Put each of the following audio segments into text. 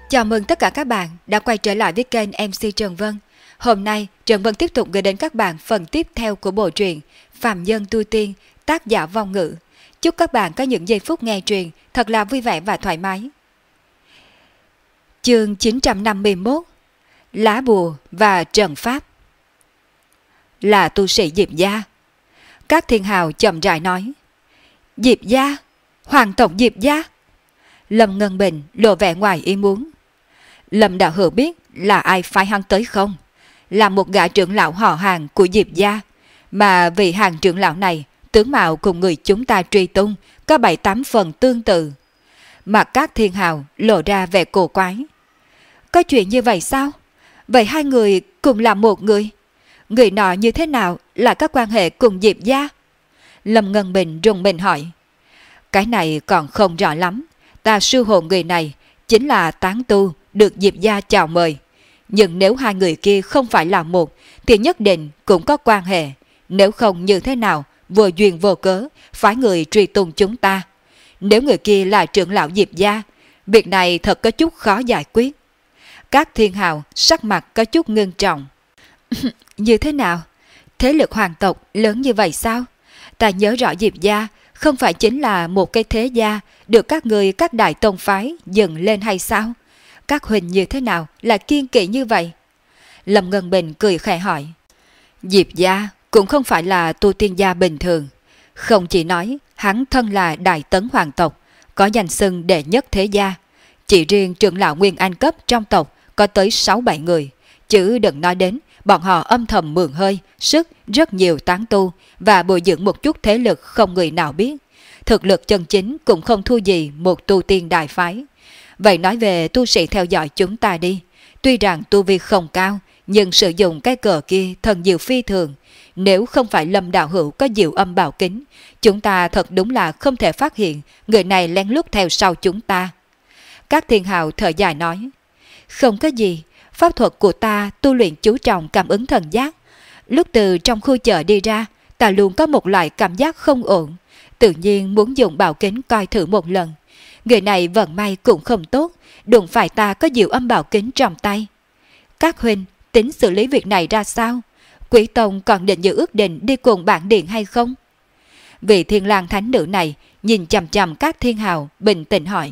Chào mừng tất cả các bạn đã quay trở lại với kênh MC Trần Vân. Hôm nay, Trần Vân tiếp tục gửi đến các bạn phần tiếp theo của bộ truyện Phàm Nhân Tu Tiên, tác giả Vong Ngữ. Chúc các bạn có những giây phút nghe truyện thật là vui vẻ và thoải mái. Chương 951: Lá bùa và trận pháp. Là tu sĩ Diệp gia. Các thiên hào chậm rãi nói: Diệp gia? Hoàng tộc Diệp gia? Lâm Ngân Bình lộ vẻ ngoài ý muốn. Lâm đạo hữu biết là ai phái hắn tới không? Là một gã trưởng lão họ hàng của Diệp gia, mà vị hàng trưởng lão này tướng mạo cùng người chúng ta truy tung có 7-8 phần tương tự. Mà các thiên hào lộ ra vẻ cổ quái. Có chuyện như vậy sao? Vậy hai người cùng là một người? Người nọ như thế nào là có quan hệ cùng Diệp gia? Lâm Ngân Bình rùng mình hỏi. Cái này còn không rõ lắm. Ta sư hồn người này chính là tán tu được Diệp gia chào mời. Nhưng nếu hai người kia không phải là một thì nhất định cũng có quan hệ. Nếu không như thế nào vô duyên vô cớ phái người truy tung chúng ta. Nếu người kia là trưởng lão Diệp gia, việc này thật có chút khó giải quyết. Các thiên hào sắc mặt có chút ngưng trọng. Như thế nào? Thế lực hoàng tộc lớn như vậy sao? Ta nhớ rõ Diệp gia không phải chính là một cái thế gia được các đại tông phái dựng lên hay sao? Các huynh như thế nào là kiên kỵ như vậy? Lâm Ngân Bình cười khẽ hỏi. Diệp gia cũng không phải là tu tiên gia bình thường. Không chỉ nói hắn thân là đại tấn hoàng tộc, có danh xưng đệ nhất thế gia. Chỉ riêng trưởng lão Nguyên Anh cấp trong tộc có tới 6-7 người. Chứ đừng nói đến bọn họ âm thầm mượn hơi, sức rất nhiều tán tu và bồi dưỡng một chút thế lực không người nào biết. Thực lực chân chính cũng không thua gì một tu tiên đại phái. Vậy nói về tu sĩ theo dõi chúng ta đi. Tuy rằng tu vi không cao, nhưng sử dụng cái cờ kia thần diệu phi thường. Nếu không phải Lâm đạo hữu có diệu âm bảo kính, chúng ta thật đúng là không thể phát hiện người này lén lút theo sau chúng ta. Các thiên hào thở dài nói. Không có gì, pháp thuật của ta tu luyện chú trọng cảm ứng thần giác. Lúc từ trong khu chợ đi ra, ta luôn có một loại cảm giác không ổn. Tự nhiên muốn dùng bảo kính coi thử một lần. Người này vận may cũng không tốt, đụng phải ta có diệu âm bảo kính trong tay. Các huynh tính xử lý việc này ra sao? Quỷ Tông còn định giữ ước định đi cùng bản điện hay không? Vị Thiên Lang thánh nữ này nhìn chằm chằm các thiên hào bình tĩnh hỏi.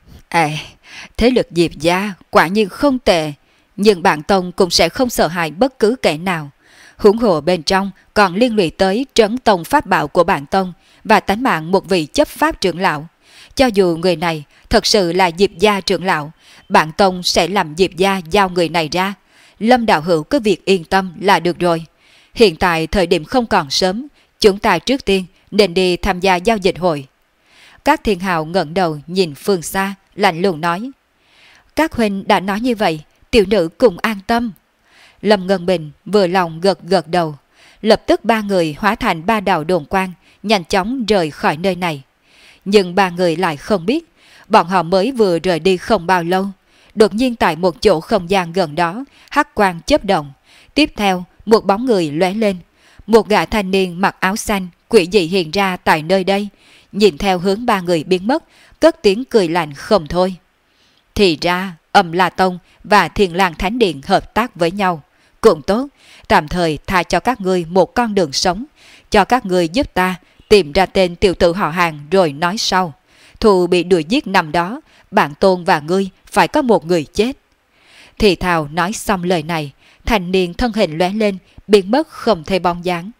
Thế lực Diệp gia quả nhiên không tệ, nhưng bản tông cũng sẽ không sợ hãi bất cứ kẻ nào. Huống hồ bên trong còn liên lụy tới trấn tông pháp bảo của bản tông và tánh mạng một vị chấp pháp trưởng lão. Cho dù người này thật sự là Diệp gia trưởng lão, bản tông sẽ làm Diệp gia giao người này ra. Lâm đạo hữu cứ việc yên tâm là được rồi. Hiện tại thời điểm không còn sớm, chúng ta trước tiên nên đi tham gia giao dịch hội. Các thiên hào ngẩng đầu nhìn phương xa, lạnh lùng nói. Các huynh đã nói như vậy, tiểu nữ cùng an tâm. Lâm Ngân Bình vừa lòng gật gật đầu. Lập tức ba người hóa thành ba đạo đồn quang, nhanh chóng rời khỏi nơi này. Nhưng ba người lại không biết, bọn họ mới vừa rời đi không bao lâu. Đột nhiên tại một chỗ không gian gần đó, hắc quang chớp động. Tiếp theo, một bóng người lóe lên. Một gã thanh niên mặc áo xanh, quỷ dị hiện ra tại nơi đây. Nhìn theo hướng ba người biến mất, cất tiếng cười lạnh không thôi. Thì ra, Âm La Tông và Thiên Lang Thánh Điện hợp tác với nhau. Cũng tốt, tạm thời tha cho các ngươi một con đường sống. Cho các ngươi giúp ta tìm ra tên tiểu tử họ Hàng rồi nói sau. Thù bị đuổi giết năm đó, bản tôn và ngươi phải có một người chết. Thì thào nói xong lời này, thanh niên thân hình lóe lên, biến mất không thấy bóng dáng.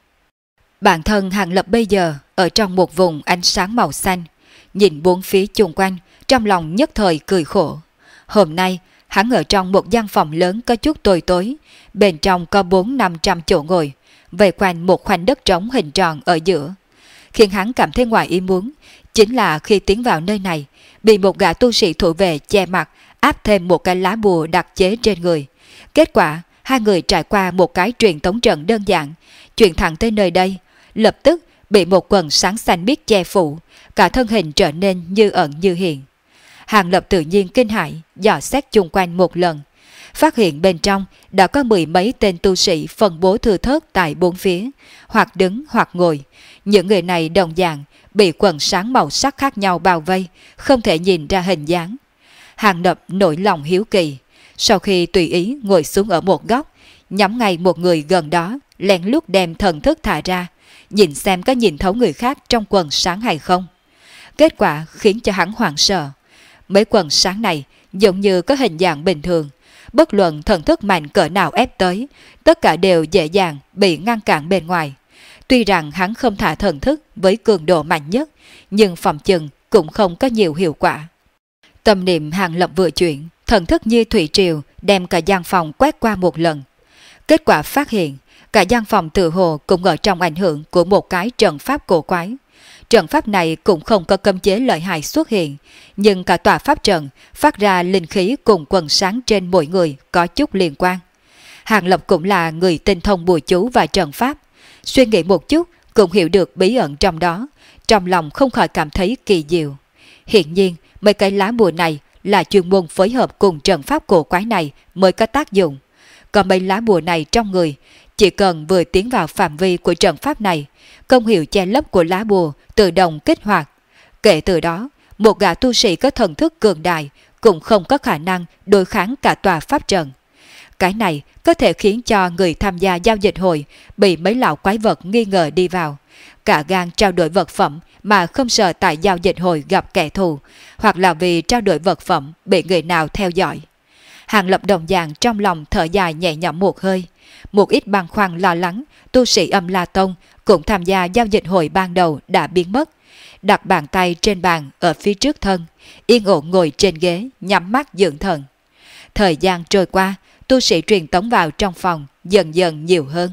Bản thân Hàng Lập bây giờ ở trong một vùng ánh sáng màu xanh, nhìn bốn phía chung quanh, trong lòng nhất thời cười khổ. Hôm nay, hắn ở trong một gian phòng lớn có chút tối tối, bên trong có 400-500 chỗ ngồi, vây quanh một khoảnh đất trống hình tròn ở giữa. Khiến hắn cảm thấy ngoài ý muốn, chính là khi tiến vào nơi này, bị một gã tu sĩ thủ vệ che mặt, áp thêm một cái lá bùa đặc chế trên người. Kết quả, hai người trải qua một cái truyền tống trận đơn giản, chuyển thẳng tới nơi đây, lập tức bị một quần sáng xanh biếc che phủ, cả thân hình trở nên như ẩn như hiện. Hàng Lập tự nhiên kinh hãi, dò xét chung quanh một lần, phát hiện bên trong đã có 10 mấy tên tu sĩ phân bố thừa thớt tại bốn phía, hoặc đứng hoặc ngồi. Những người này đồng dạng bị quần sáng màu sắc khác nhau bao vây, không thể nhìn ra hình dáng. Hàng Lập nổi lòng hiếu kỳ, sau khi tùy ý ngồi xuống ở một góc, nhắm ngay một người gần đó, lén lút đem thần thức thả ra, nhìn xem có nhìn thấu người khác trong quần sáng hay không. Kết quả khiến cho hắn hoảng sợ. Mấy quần sáng này giống như có hình dạng bình thường, bất luận thần thức mạnh cỡ nào ép tới, tất cả đều dễ dàng bị ngăn cản bên ngoài. Tuy rằng hắn không thả thần thức với cường độ mạnh nhất, nhưng phòng chừng cũng không có nhiều hiệu quả. Tâm niệm Hàng Lập vừa chuyển, thần thức như thủy triều đem cả gian phòng quét qua một lần. Kết quả phát hiện, cả gian phòng tự hồ cũng ở trong ảnh hưởng của một cái trận pháp cổ quái. Trận pháp này cũng không có cấm chế lợi hại xuất hiện, nhưng cả tòa pháp trận phát ra linh khí cùng quần sáng trên mỗi người có chút liên quan. Hàng Lập cũng là người tinh thông bùa chú và trận pháp, suy nghĩ một chút cũng hiểu được bí ẩn trong đó, trong lòng không khỏi cảm thấy kỳ diệu. Hiện nhiên, mấy cái lá bùa này là chuyên môn phối hợp cùng trận pháp cổ quái này mới có tác dụng. Còn mấy lá bùa này trong người, chỉ cần vừa tiến vào phạm vi của trận pháp này, công hiệu che lấp của lá bùa tự động kích hoạt. Kể từ đó, một gã tu sĩ có thần thức cường đại cũng không có khả năng đối kháng cả tòa pháp trận. Cái này có thể khiến cho người tham gia giao dịch hội bị mấy lão quái vật nghi ngờ đi vào, cả gan trao đổi vật phẩm mà không sợ tại giao dịch hội gặp kẻ thù, hoặc là vì trao đổi vật phẩm bị người nào theo dõi. Hàng Lập đồng dạng trong lòng thở dài nhẹ nhõm một hơi. Một ít băn khoăn lo lắng tu sĩ Âm La Tông cũng tham gia giao dịch hội ban đầu đã biến mất, đặt bàn tay trên bàn ở phía trước thân, yên ổn ngồi trên ghế nhắm mắt dưỡng thần. Thời gian trôi qua, tu sĩ truyền tống vào trong phòng dần dần nhiều hơn.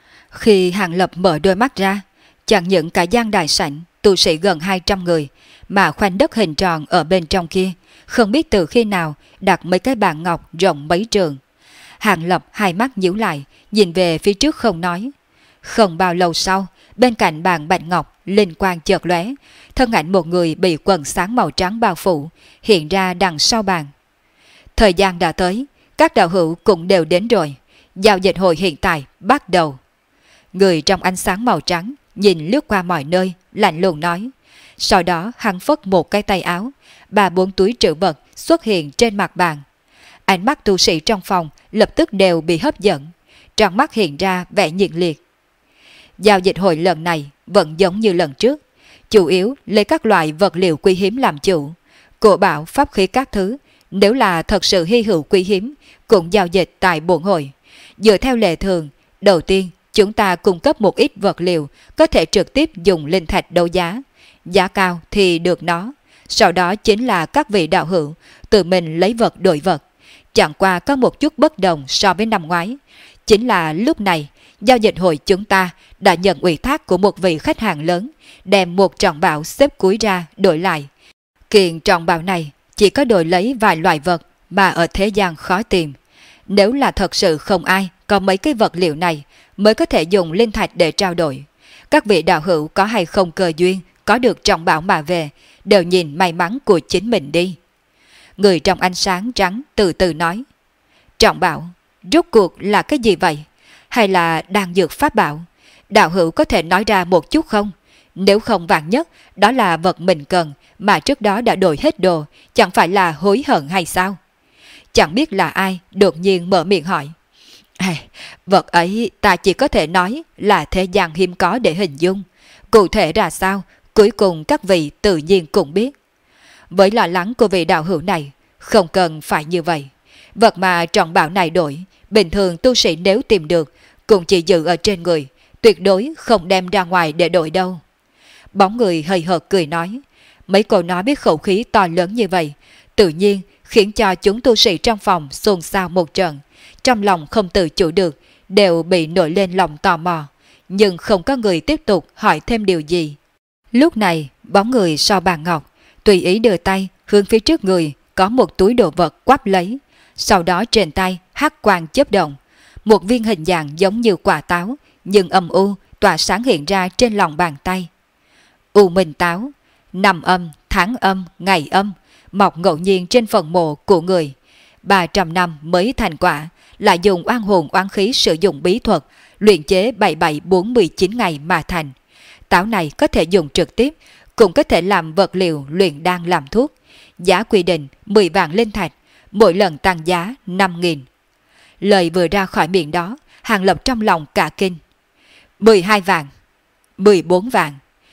Khi Hàng Lập mở đôi mắt ra, chẳng những cả gian đại sảnh tu sĩ gần 200 người, mà khoanh đất hình tròn ở bên trong kia không biết từ khi nào đặt mấy cái bàn ngọc rộng mấy trường. Hàng Lập hai mắt nhíu lại, nhìn về phía trước không nói. Không bao lâu sau, bên cạnh bàn bạch ngọc linh quang chợt lóe, thân ảnh một người bị quần sáng màu trắng bao phủ hiện ra đằng sau bàn. Thời gian đã tới, các đạo hữu cũng đều đến rồi, giao dịch hội hiện tại bắt đầu. Người trong ánh sáng màu trắng nhìn lướt qua mọi nơi, lạnh lùng nói. Sau đó hắn phất một cái tay áo, 3-4 túi trữ vật xuất hiện trên mặt bàn. Ánh mắt tu sĩ trong phòng lập tức đều bị hấp dẫn, trong mắt hiện ra vẻ nhiệt liệt. Giao dịch hội lần này vẫn giống như lần trước, chủ yếu lấy các loại vật liệu quý hiếm làm chủ, cổ bảo pháp khí các thứ, nếu là thật sự hy hữu quý hiếm cũng giao dịch tại bổn hội. Dựa theo lệ thường, đầu tiên chúng ta cung cấp một ít vật liệu có thể trực tiếp dùng linh thạch đấu giá, giá cao thì được nó. Sau đó chính là các vị đạo hữu tự mình lấy vật đổi vật. Chẳng qua có một chút bất đồng so với năm ngoái, chính là lúc này giao dịch hội chúng ta đã nhận ủy thác của một vị khách hàng lớn, đem một trọng bảo xếp cuối ra đổi lại. Kiện trọng bảo này chỉ có đổi lấy vài loại vật mà ở thế gian khó tìm. Nếu là thật sự không ai có mấy cái vật liệu này mới có thể dùng linh thạch để trao đổi. Các vị đạo hữu có hay không cơ duyên có được trọng bảo mà về, đều nhìn may mắn của chính mình đi. Người trong ánh sáng trắng từ từ nói. Trọng bảo, rốt cuộc là cái gì vậy? Hay là đan dược pháp bảo? Đạo hữu có thể nói ra một chút không? Nếu không vạn nhất, đó là vật mình cần mà trước đó đã đổi hết đồ, chẳng phải là hối hận hay sao? Chẳng biết là ai đột nhiên mở miệng hỏi. Vật ấy ta chỉ có thể nói là thế gian hiếm có để hình dung. Cụ thể ra sao, cuối cùng các vị tự nhiên cũng biết. Với lo lắng của vị đạo hữu này, không cần phải như vậy. Vật mà trọng bảo này đổi, bình thường tu sĩ nếu tìm được, cũng chỉ giữ ở trên người, tuyệt đối không đem ra ngoài để đổi đâu. Bóng người hời hợt cười nói. Mấy câu nói biết khẩu khí to lớn như vậy, tự nhiên khiến cho chúng tu sĩ trong phòng xôn xao một trận. Trong lòng không tự chủ được, đều bị nổi lên lòng tò mò, nhưng không có người tiếp tục hỏi thêm điều gì. Lúc này, bóng người sau bàn ngọc tùy ý đưa tay hướng phía trước người có một túi đồ vật quắp lấy, sau đó trên tay hắc quang chớp động, một viên hình dạng giống như quả táo nhưng âm u tỏa sáng hiện ra trên lòng bàn tay. U minh táo, năm âm, tháng âm, ngày âm, mọc ngẫu nhiên trên phần mộ của người. 300 năm mới thành quả, lại dùng oan hồn oán khí sử dụng bí thuật, luyện chế 7749 ngày mà thành. Táo này có thể dùng trực tiếp, cũng có thể làm vật liệu luyện đan làm thuốc. giá quy định 10 vạn linh thạch, mỗi lần tăng giá 5.000. Lời vừa ra khỏi miệng đó, Hàng Lập trong lòng cả kinh. 12 vạn, 14 vạn,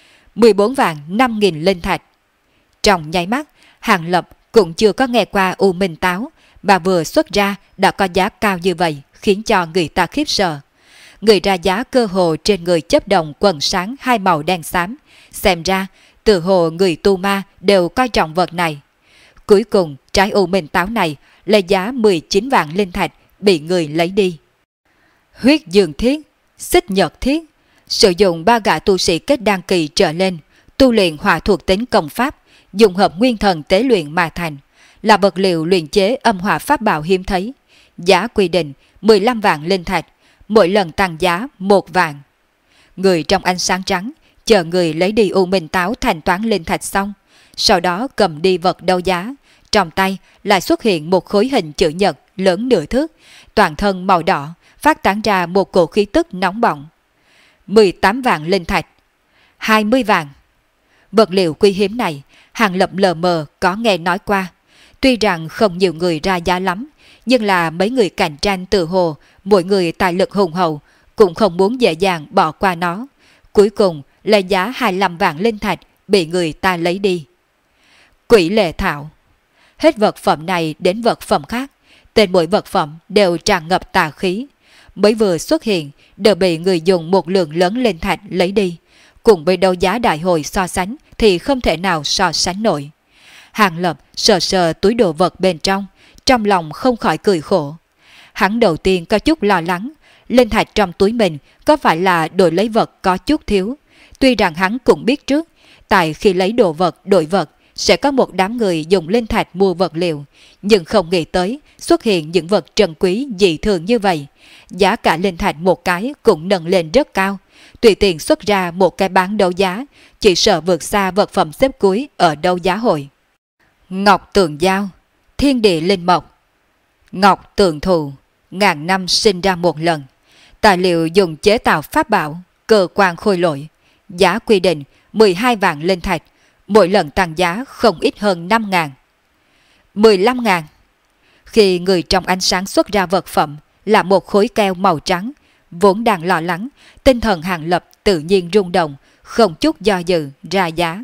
14 vạn 5.000 linh thạch. Trong nháy mắt, Hàng Lập cũng chưa có nghe qua U Minh Táo, mà vừa xuất ra đã có giá cao như vậy, khiến cho người ta khiếp sợ. Người ra giá cơ hồ trên người chớp đồng quần sáng hai màu đen xám, xem ra từ hồ người tu ma đều coi trọng vật này. Cuối cùng trái U Minh Táo này lấy giá 19 vạn linh thạch bị người lấy đi. Huyết Dương Thiết, Xích Nhật Thiết, sử dụng 3 gã tu sĩ kết đan kỳ trở lên, tu luyện hỏa thuộc tính công pháp, dùng hợp nguyên thần tế luyện mà thành, là vật liệu luyện chế âm hỏa pháp bảo hiếm thấy. Giá quy định 15 vạn linh thạch, mỗi lần tăng giá 1 vạn. Người trong ánh sáng trắng chờ người lấy đi U Minh Táo thanh toán linh thạch xong, sau đó cầm đi vật đấu giá, trong tay lại xuất hiện một khối hình chữ nhật lớn nửa thước, toàn thân màu đỏ, phát tán ra một cổ khí tức nóng bỏng. 18 vạn linh thạch, 20 vạn. Vật liệu quý hiếm này, Hàng Lập lờ mờ có nghe nói qua. Tuy rằng không nhiều người ra giá lắm, nhưng là mấy người cạnh tranh tự hồ, mỗi người tài lực hùng hậu, cũng không muốn dễ dàng bỏ qua nó. Cuối cùng, lấy giá 25 vạn linh thạch bị người ta lấy đi. Quỷ lệ thảo. Hết vật phẩm này đến vật phẩm khác, tên mỗi vật phẩm đều tràn ngập tà khí. Mới vừa xuất hiện, đều bị người dùng một lượng lớn linh thạch lấy đi. Cùng với đấu giá đại hội so sánh thì không thể nào so sánh nổi. Hàng Lập sờ sờ túi đồ vật bên trong lòng không khỏi cười khổ. Hắn đầu tiên có chút lo lắng, linh thạch trong túi mình có phải là đổi lấy vật có chút thiếu. Tuy rằng hắn cũng biết trước, tại khi lấy đồ vật đổi vật sẽ có một đám người dùng linh thạch mua vật liệu, nhưng không nghĩ tới xuất hiện những vật trân quý dị thường như vậy. Giá cả linh thạch một cái cũng nâng lên rất cao, tùy tiện xuất ra một cái bán đấu giá, chỉ sợ vượt xa vật phẩm xếp cuối ở đấu giá hội. Ngọc Tường Giao, Thiên Địa Linh Mộc. Ngọc Tường Thụ, ngàn năm sinh ra một lần. Tài liệu dùng chế tạo pháp bảo, cơ quan khôi lỗi. Giá quy định 12 vạn linh thạch, mỗi lần tăng giá không ít hơn 5.000. 15.000. Khi người trong ánh sáng xuất ra vật phẩm là một khối keo màu trắng, vốn đang lo lắng, tinh thần Hàng Lập tự nhiên rung động, không chút do dự ra giá.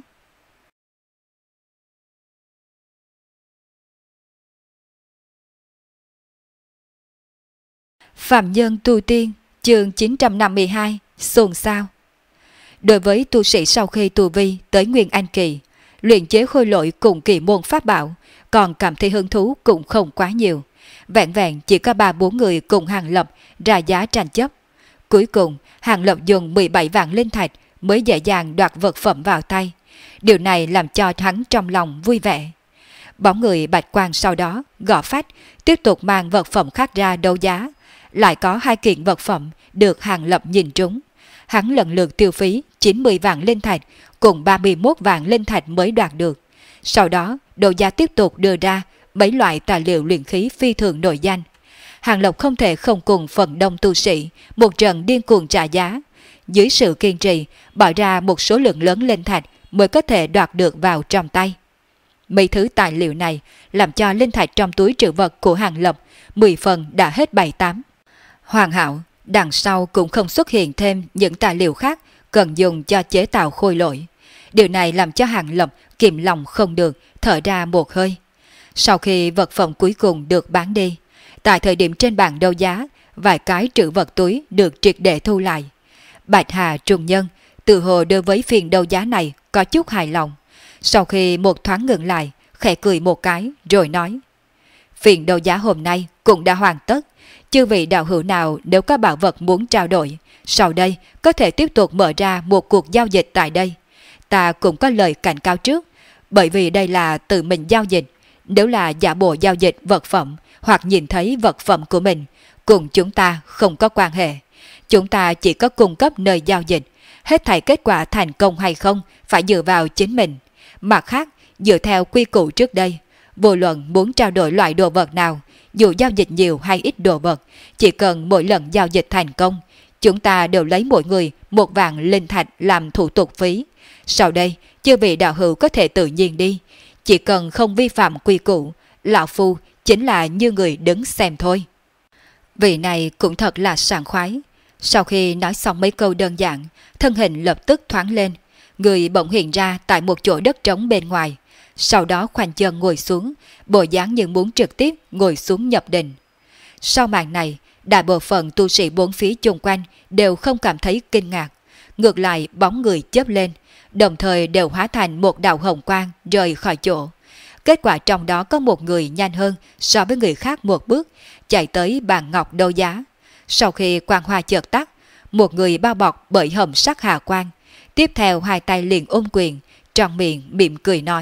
Phạm Nhân Tu Tiên, chương 952, xôn xao. Đối với tu sĩ sau khi tu vi tới Nguyên Anh Kỳ, luyện chế khôi lỗi cùng kỳ môn pháp bảo, còn cảm thấy hứng thú cũng không quá nhiều. Vẹn vẹn chỉ có 3-4 người cùng Hàng Lập ra giá tranh chấp. Cuối cùng, Hàng Lập dùng 17 vạn linh thạch mới dễ dàng đoạt vật phẩm vào tay. Điều này làm cho hắn trong lòng vui vẻ. Bóng người bạch quang sau đó gõ phách, tiếp tục mang vật phẩm khác ra đấu giá. Lại có 2 kiện vật phẩm được Hàng Lập nhìn trúng. Hắn lần lượt tiêu phí 90 vạn linh thạch cùng 31 vạn linh thạch mới đoạt được. Sau đó, đấu giá tiếp tục đưa ra 7 loại tài liệu luyện khí phi thường nổi danh. Hàng Lập không thể không cùng phần đông tu sĩ một trận điên cuồng trả giá. Dưới sự kiên trì, bỏ ra một số lượng lớn linh thạch mới có thể đoạt được vào trong tay. Mấy thứ tài liệu này làm cho linh thạch trong túi trữ vật của Hàng Lập 10 phần đã hết 7-8. Hoàn hảo, đằng sau cũng không xuất hiện thêm những tài liệu khác cần dùng cho chế tạo khôi lỗi. Điều này làm cho Hàng Lập kìm lòng không được, thở ra một hơi. Sau khi vật phẩm cuối cùng được bán đi, tại thời điểm trên bảng đấu giá, vài cái trữ vật túi được triệt để thu lại. Bạch Hà Trùng Nhân tự hồ đối với phiên đấu giá này có chút hài lòng. Sau khi một thoáng ngừng lại, khẽ cười một cái rồi nói: phiên đấu giá hôm nay cũng đã hoàn tất. Chư vị đạo hữu nào nếu có bảo vật muốn trao đổi, sau đây có thể tiếp tục mở ra một cuộc giao dịch tại đây. Ta cũng có lời cảnh cáo trước, bởi vì đây là tự mình giao dịch. Nếu là giả bộ giao dịch vật phẩm hoặc nhìn thấy vật phẩm của mình, cùng chúng ta không có quan hệ. Chúng ta chỉ có cung cấp nơi giao dịch. Hết thảy kết quả thành công hay không phải dựa vào chính mình. Mặt khác, dựa theo quy củ trước đây, vô luận muốn trao đổi loại đồ vật nào, dù giao dịch nhiều hay ít đồ vật, chỉ cần mỗi lần giao dịch thành công, chúng ta đều lấy mỗi người 1 vạn linh thạch làm thủ tục phí. Sau đây, chư vị đạo hữu có thể tự nhiên đi. chỉ cần không vi phạm quy củ, lão phu chính là như người đứng xem thôi. Vị này cũng thật là sảng khoái. Sau khi nói xong mấy câu đơn giản, thân hình lập tức thoáng lên, người bỗng hiện ra tại một chỗ đất trống bên ngoài, sau đó khoanh chân ngồi xuống, bộ dáng như muốn trực tiếp ngồi xuống nhập định. Sau màn này, đại bộ phận tu sĩ bốn phía chung quanh đều không cảm thấy kinh ngạc, ngược lại bóng người chớp lên, đồng thời đều hóa thành một đạo hồng quang rời khỏi chỗ. Kết quả trong đó có một người nhanh hơn so với người khác một bước, chạy tới bàn ngọc đấu giá. Sau khi quang hoa chợt tắt, một người bao bọc bởi hồng sắc hà quang, tiếp theo hai tay liền ôm quyền, trong miệng mỉm cười nói: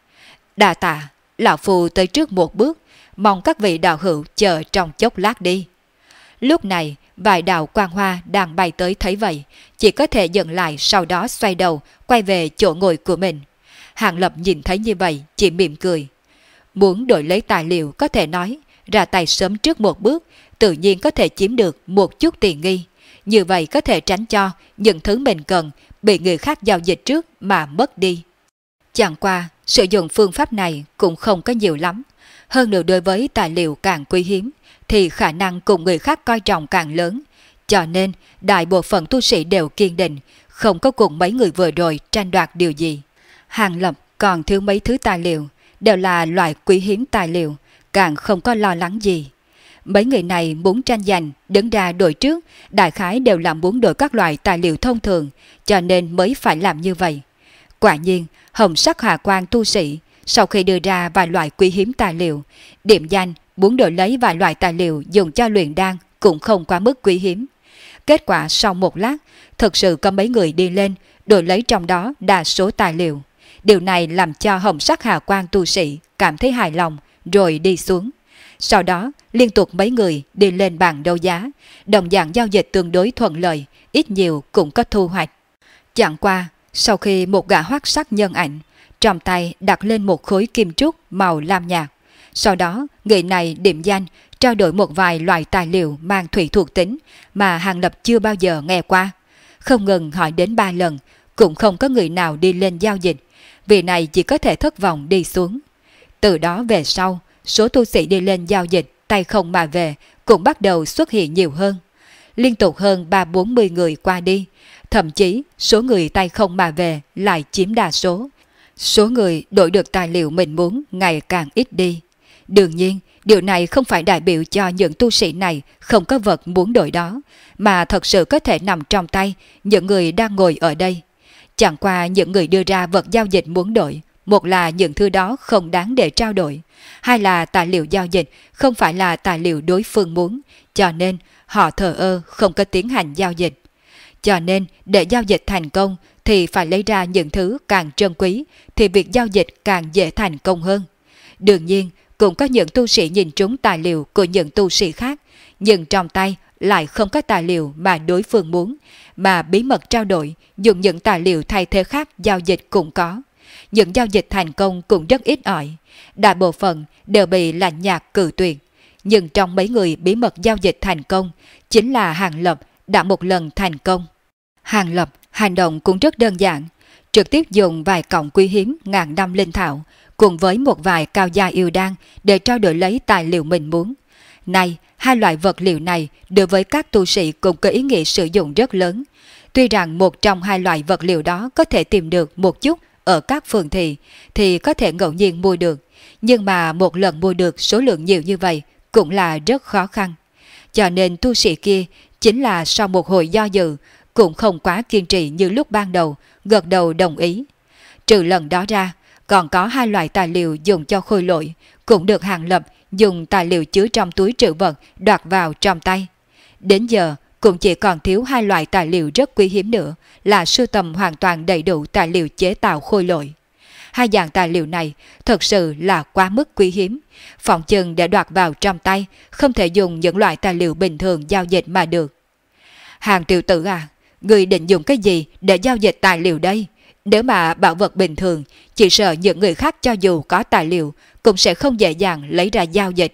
Đa tạ, lão phu tới trước một bước, mong các vị đạo hữu chờ trong chốc lát đi. Lúc này, vài đạo quang hoa đang bay tới thấy vậy, chỉ có thể dừng lại, sau đó xoay đầu, quay về chỗ ngồi của mình. Hàng Lập nhìn thấy như vậy, chỉ mỉm cười. Muốn đổi lấy tài liệu có thể nói, ra tay sớm trước một bước, tự nhiên có thể chiếm được một chút tiền nghi. Như vậy có thể tránh cho những thứ mình cần bị người khác giao dịch trước mà mất đi. Chẳng qua, sử dụng phương pháp này cũng không có nhiều lắm. Hơn nữa đối với tài liệu càng quý hiếm, thì khả năng cùng người khác coi trọng càng lớn. Cho nên, đại bộ phận tu sĩ đều kiên định, không có cùng mấy người vừa rồi tranh đoạt điều gì. Hàng Lập còn thiếu mấy thứ tài liệu, đều là loại quý hiếm tài liệu, càng không có lo lắng gì. Mấy người này muốn tranh giành, đứng ra đổi trước, đại khái đều là muốn đổi các loại tài liệu thông thường, cho nên mới phải làm như vậy. Quả nhiên, hồng sắc hà quang tu sĩ, sau khi đưa ra vài loại quý hiếm tài liệu, điểm danh muốn đổi lấy vài loại tài liệu dùng cho luyện đan cũng không quá mức quý hiếm. Kết quả sau một lát, thực sự có mấy người đi lên, đổi lấy trong đó đa số tài liệu. Điều này làm cho hồng sắc hà quang tu sĩ cảm thấy hài lòng, rồi đi xuống. Sau đó, liên tục mấy người đi lên bàn đấu giá, đồng dạng giao dịch tương đối thuận lợi, ít nhiều cũng có thu hoạch. Chẳng qua, sau khi một gã hoắc sắc nhân ảnh, trong tay đặt lên một khối kim trúc màu lam nhạt. Sau đó, người này điểm danh, trao đổi một vài loại tài liệu mang thủy thuộc tính mà Hàng Lập chưa bao giờ nghe qua. Không ngừng hỏi đến 3 lần, cũng không có người nào đi lên giao dịch, vì này chỉ có thể thất vọng đi xuống. Từ đó về sau, số tu sĩ đi lên giao dịch tay không mà về cũng bắt đầu xuất hiện nhiều hơn. Liên tục hơn 30-40 người qua đi, thậm chí số người tay không mà về lại chiếm đa số. Số người đổi được tài liệu mình muốn ngày càng ít đi. Đương nhiên, điều này không phải đại biểu cho những tu sĩ này không có vật muốn đổi đó, mà thật sự có thể nằm trong tay những người đang ngồi ở đây. Chẳng qua những người đưa ra vật giao dịch muốn đổi, một là những thứ đó không đáng để trao đổi, hai là tài liệu giao dịch không phải là tài liệu đối phương muốn, cho nên họ thờ ơ không có tiến hành giao dịch. Cho nên để giao dịch thành công thì phải lấy ra những thứ càng trân quý, thì việc giao dịch càng dễ thành công hơn. Đương nhiên, cũng có những tu sĩ nhìn trúng tài liệu của những tu sĩ khác, nhưng trong tay lại không có tài liệu mà đối phương muốn, mà bí mật trao đổi, dùng những tài liệu thay thế khác giao dịch cũng có. Những giao dịch thành công cũng rất ít ỏi, đại bộ phận đều bị lạnh nhạt cự tuyệt. Nhưng trong mấy người bí mật giao dịch thành công, chính là Hàng Lập đã một lần thành công. Hàng Lập hành động cũng rất đơn giản, trực tiếp dùng vài cọng quý hiếm ngàn năm linh thảo cùng với một vài cao gia yêu đan để trao đổi lấy tài liệu mình muốn. Này, hai loại vật liệu này đối với các tu sĩ cũng có ý nghĩa sử dụng rất lớn. Tuy rằng một trong hai loại vật liệu đó có thể tìm được một chút ở các phường thị thì có thể ngẫu nhiên mua được, nhưng mà một lần mua được số lượng nhiều như vậy cũng là rất khó khăn. Cho nên tu sĩ kia chính là sau một hồi do dự, cũng không quá kiên trì như lúc ban đầu, gật đầu đồng ý. Trừ lần đó ra, còn có hai loại tài liệu dùng cho khôi lỗi, cũng được Hàng Lập dùng tài liệu chứa trong túi trữ vật đoạt vào trong tay. Đến giờ cũng chỉ còn thiếu hai loại tài liệu rất quý hiếm nữa, là sưu tầm hoàn toàn đầy đủ tài liệu chế tạo khôi lỗi. Hai dạng tài liệu này thật sự là quá mức quý hiếm, phỏng chừng để đoạt vào trong tay không thể dùng những loại tài liệu bình thường giao dịch mà được. Hàng tiểu tử à, người định dùng cái gì để giao dịch tài liệu đây? Nếu mà bảo vật bình thường, chỉ sợ những người khác cho dù có tài liệu cũng sẽ không dễ dàng lấy ra giao dịch.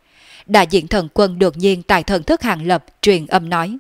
Đại diện thần quân đột nhiên tại thần thức Hàng Lập truyền âm nói: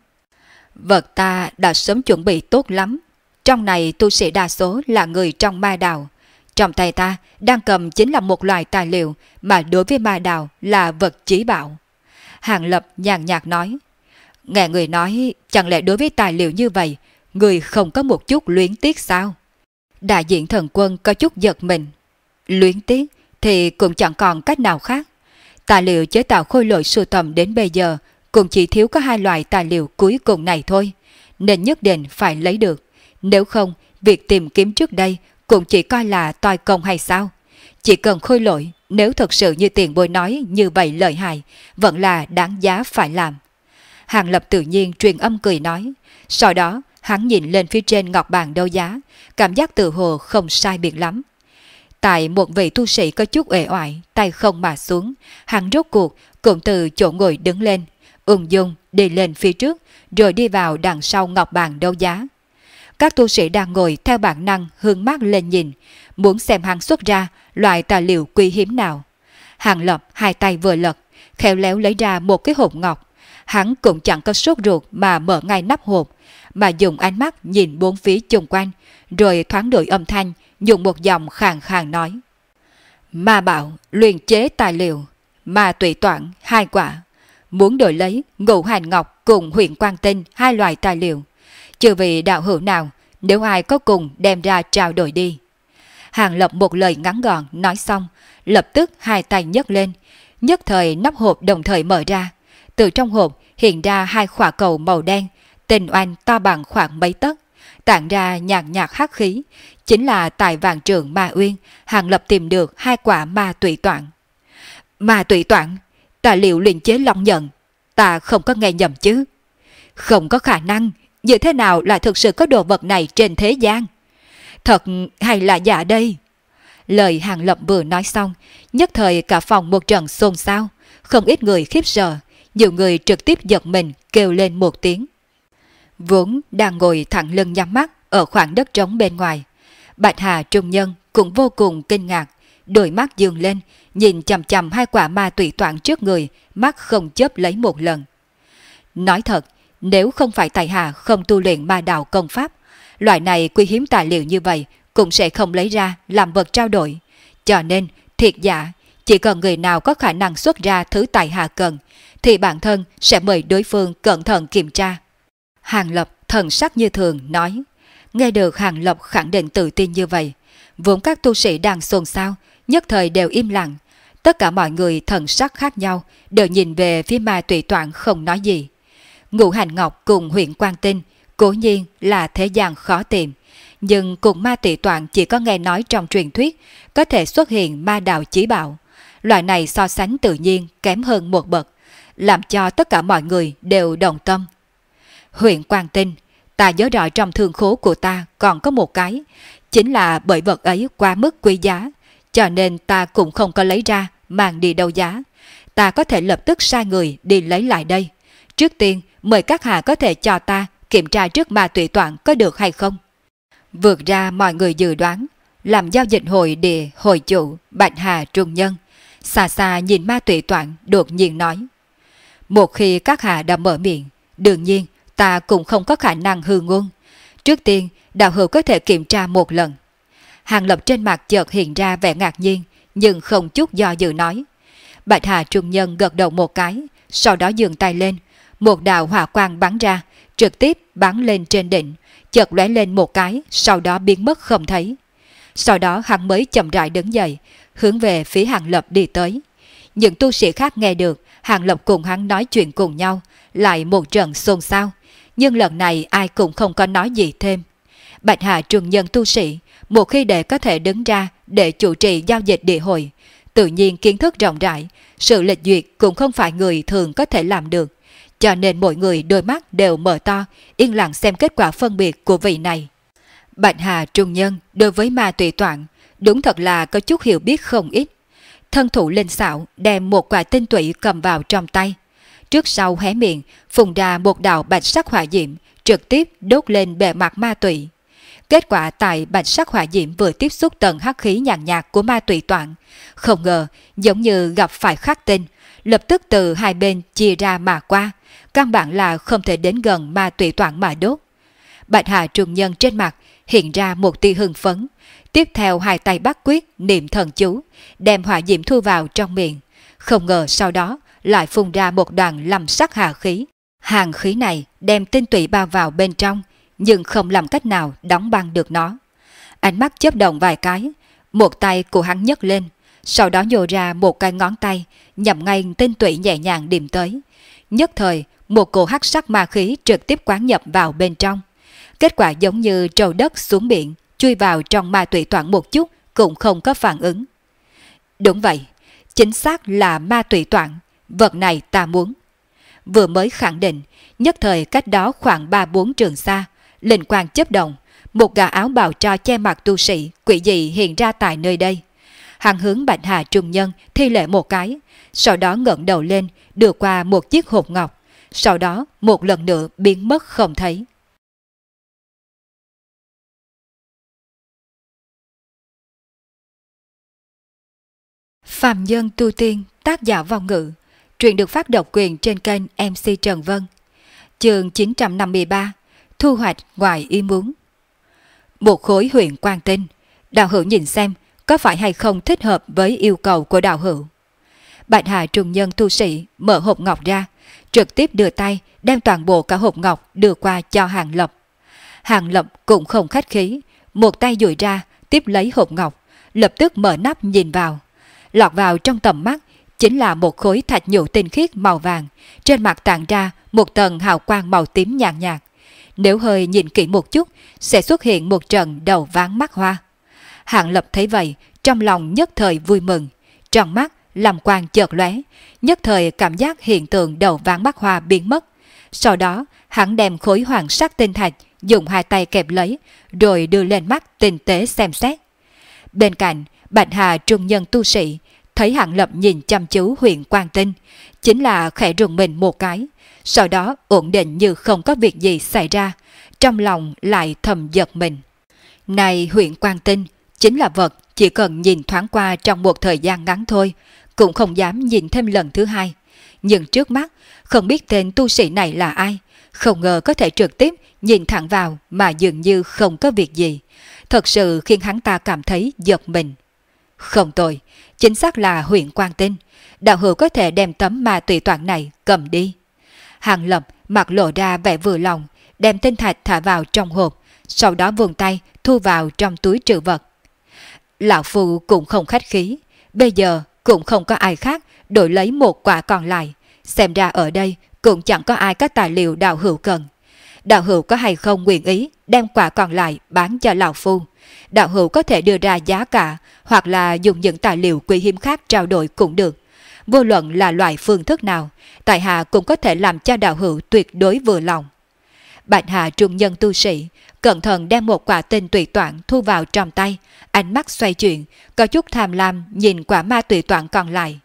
Vật ta đã sớm chuẩn bị tốt lắm. Trong này tu sĩ đa số là người trong ma đạo, trong tay ta đang cầm chính là một loại tài liệu mà đối với ma đạo là vật chí bảo. Hàng Lập nhàn nhạt nói, nghe người nói chẳng lẽ đối với tài liệu như vậy, người không có một chút luyến tiếc sao? Đại diện thần quân có chút giật mình. Luyến tiếc thì cũng chẳng còn cách nào khác. Tài liệu chế tạo khôi lỗi sưu tầm đến bây giờ cũng chỉ thiếu có 2 loại tài liệu cuối cùng này thôi, nên nhất định phải lấy được. Nếu không, việc tìm kiếm trước đây cũng chỉ coi là toi công hay sao? Chỉ cần khôi lỗi, nếu thật sự như tiền bối nói như vậy lợi hại, vẫn là đáng giá phải làm. Hàng Lập tự nhiên truyền âm cười nói. Sau đó, hắn nhìn lên phía trên ngọc bàn đấu giá, cảm giác tự hồ không sai biệt lắm. Tại một vị tu sĩ có chút uể oải, tay không mà xuống, hắn rốt cuộc cũng từ chỗ ngồi đứng lên, ung dung đi lên phía trước, rồi đi vào đằng sau ngọc bàn đấu giá. Các tu sĩ đang ngồi theo bản năng hướng mắt lên nhìn, muốn xem hắn xuất ra loại tài liệu quý hiếm nào. Hàng Lập 2 tay vừa lật, khéo léo lấy ra một cái hộp ngọc. Hắn cũng chẳng có sốt ruột mà mở ngay nắp hộp, mà dùng ánh mắt nhìn bốn phía chung quanh, rồi thoáng đổi âm thanh, dùng một giọng khàn khàn nói. Ma bảo, luyện chế tài liệu, ma tùy toản 2 quả, muốn đổi lấy Ngũ Hành Ngọc cùng Huyền Quang Tinh 2 loại tài liệu. Trừ vị đạo hữu nào, nếu ai có cùng đem ra trao đổi đi. Hàng Lập một lời ngắn gọn nói xong, lập tức 2 tay nhấc lên, nhất thời nắp hộp đồng thời mở ra. Từ trong hộp hiện ra 2 quả cầu màu đen, tinh oanh to bằng khoảng mấy tấc, tản ra nhạt nhạt hắc khí, chính là tại vạn trường Ma Uyên. Hàng Lập tìm được 2 quả ma tùy toản. Ma tùy toản, tài liệu luyện chế long nhận, ta không có nghe nhầm chứ? Không có khả năng, như thế nào lại thực sự có đồ vật này trên thế gian? Thật hay là giả đây? Lời Hàng Lập vừa nói xong, nhất thời cả phòng một trận xôn xao, không ít người khiếp sợ, nhiều người trực tiếp giật mình kêu lên một tiếng. Vốn đang ngồi thẳng lưng nhắm mắt ở khoảng đất trống bên ngoài, Bạch Hà trung nhân cũng vô cùng kinh ngạc, đôi mắt dương lên, nhìn chằm chằm 2 quả ma tùy toản trước người, mắt không chớp lấy một lần. Nói thật, nếu không phải tại Hà không tu luyện ma đạo công pháp, loại này quý hiếm tài liệu như vậy cũng sẽ không lấy ra làm vật trao đổi. Cho nên, thiệt giả, chỉ cần người nào có khả năng xuất ra thứ tại Hà cần, thì bản thân sẽ mời đối phương cẩn thận kiểm tra. Hàng Lập thần sắc như thường nói. Nghe được Hàng Lập khẳng định tự tin như vậy, vốn các tu sĩ đang xôn xao, nhất thời đều im lặng. Tất cả mọi người thần sắc khác nhau, đều nhìn về phía ma tùy toản không nói gì. Ngũ Hành Ngọc cùng Huyền Quang Tinh cố nhiên là thế gian khó tìm, nhưng cùng ma tùy toản chỉ có nghe nói trong truyền thuyết có thể xuất hiện ma đạo chí bảo. Loại này so sánh tự nhiên kém hơn một bậc, làm cho tất cả mọi người đều đồng tâm. Huyền Quang Tinh, ta nhớ rõ trong thương khố của ta còn có một cái, chính là bởi vật ấy quá mức quý giá, cho nên ta cũng không có lấy ra mang đi đấu giá. Ta có thể lập tức sai người đi lấy lại đây. Trước tiên mời các hạ có thể cho ta kiểm tra trước ma tùy toản có được hay không. Vượt ra mọi người dự đoán, làm giao dịch hội địa hội chủ Bạch Hà trung nhân xa xa nhìn ma tùy toản đột nhiên nói. Một khi các hạ đã mở miệng, đương nhiên ta cũng không có khả năng hư ngôn. Trước tiên đạo hữu có thể kiểm tra một lần. Hàng Lập trên mặt chợt hiện ra vẻ ngạc nhiên, nhưng không chút do dự nói. Bạch Hà trung nhân gật đầu một cái, sau đó giương tay lên, một đạo hỏa quang bắn ra, trực tiếp bắn lên trên đỉnh, chợt lóe lên một cái, sau đó biến mất không thấy. Sau đó hắn mới chậm rãi đứng dậy, hướng về phía Hàng Lập đi tới. Những tu sĩ khác nghe được Hàng Lập cùng hắn nói chuyện cùng nhau, lại một trận xôn xao, nhưng lần này ai cũng không có nói gì thêm. Bạch Hà trung nhân tu sĩ, một khi để có thể đứng ra để chủ trì giao dịch địa hội, tự nhiên kiến thức rộng rãi, sự lịch duyệt cũng không phải người thường có thể làm được, cho nên mọi người đôi mắt đều mở to, yên lặng xem kết quả phân biệt của vị này. Bạch Hà trung nhân đối với ma tùy toản đúng thật là có chút hiểu biết không ít. Thân thủ linh xảo đem một quả tinh tụy cầm vào trong tay, trước sau hé miệng phun ra một đạo bạch sắc hỏa diễm, trực tiếp đốt lên bề mặt ma tụy. Kết quả tại bạch sắc hỏa diễm vừa tiếp xúc tầng hắc khí nhàn nhạt của ma tùy toản, không ngờ giống như gặp phải khắc tinh, lập tức từ hai bên chia ra mà qua, căn bản là không thể đến gần ma tùy toản mà đốt. Bạch Hà trung nhân trên mặt hiện ra một tia hưng phấn, tiếp theo hai tay bắt quyết niệm thần chú, đem hỏa diễm thu vào trong miệng. Không ngờ sau đó lại phun ra một đoàn lâm sắc hà khí. Hàng khí này đem tinh tụy bao vào bên trong, nhưng không làm cách nào đóng băng được nó. Ánh mắt chớp động vài cái, một tay của hắn nhấc lên, sau đó nhô ra một cái ngón tay, nhằm ngay tinh tụy nhẹ nhàng điểm tới. Nhất thời, một cổ hắc sắc ma khí trực tiếp quán nhập vào bên trong. Kết quả giống như trâu đất xuống biển, chui vào trong ma tụy toản một chút cũng không có phản ứng. Đúng vậy, chính xác là ma tụy toản, vật này ta muốn. Vừa mới khẳng định, nhất thời cách đó khoảng 3-4 trường xa, linh quang chớp động, một gã áo bào tro che mặt tu sĩ quỷ dị hiện ra tại nơi đây. Hắn hướng Bạch Hà Trung Nhân thi lễ một cái, sau đó ngẩng đầu lên đưa qua một chiếc hộp ngọc, sau đó một lần nữa biến mất không thấy. Phàm Nhân Tu Tiên, tác giả Vong Ngữ. Truyện được phát độc quyền trên kênh MC Trần Vân. Chương 953, thu hoạch ngoài ý muốn. Một khối huyền quang tinh, đạo hữu nhìn xem có phải hay không thích hợp với yêu cầu của đạo hữu. Bạch Hà Trung Nhân tu sĩ mở hộp ngọc ra, trực tiếp đưa tay đem toàn bộ cả hộp ngọc đưa qua cho Hàng Lập. Hàng Lập cũng không khách khí, một tay duỗi ra tiếp lấy hộp ngọc, lập tức mở nắp nhìn vào. Lọt vào trong tầm mắt chính là một khối thạch nhũ tinh khiết màu vàng, trên mặt tản ra một tầng hào quang màu tím nhàn nhạt. Nếu hơi nhìn kỹ một chút sẽ xuất hiện một trận đầu váng mắt hoa. Hàng Lập thấy vậy, trong lòng nhất thời vui mừng, trong mắt làm quang chợt lóe, nhất thời cảm giác hiện tượng đầu váng mắt hoa biến mất. Sau đó hắn đem khối hoàng sắc tinh thạch dùng hai tay kẹp lấy, rồi đưa lên mắt tinh tế xem xét. Bên cạnh Bạch Hà Trung Nhân tu sĩ thấy Hàng Lập nhìn chăm chú huyền quang tinh, chính là khẽ rùng mình một cái, sau đó ổn định như không có việc gì xảy ra, trong lòng lại thầm giật mình. Này huyền quang tinh chính là vật chỉ cần nhìn thoáng qua trong một thời gian ngắn thôi, cũng không dám nhìn thêm lần thứ hai. Nhưng trước mắt không biết tên tu sĩ này là ai, không ngờ có thể trực tiếp nhìn thẳng vào mà dường như không có việc gì, thật sự khiến hắn ta cảm thấy giật mình. Không tồi, chính xác là huyền quang tinh, đạo hữu có thể đem tấm ma tùy toản này cầm đi. Hàng Lập mặt lộ ra vẻ vừa lòng, đem tinh thạch thả vào trong hộp, sau đó vươn tay thu vào trong túi trữ vật. Lão Phu cũng không khách khí, bây giờ cũng không có ai khác đổi lấy một quả còn lại, xem ra ở đây cũng chẳng có ai có tài liệu đạo hữu cần. Đạo hữu có hay không nguyện ý đem quả còn lại bán cho Lão Phu? Đạo hữu có thể đưa ra giá cả, hoặc là dùng những tài liệu quý hiếm khác trao đổi cũng được. Vô luận là loại phương thức nào, tại hạ cũng có thể làm cho đạo hữu tuyệt đối vừa lòng. Bạch Hà Trung Nhân tu sĩ cẩn thận đem một quả tinh tùy toản thu vào trong tay, ánh mắt xoay chuyển, có chút tham lam nhìn quả ma tùy toản còn lại.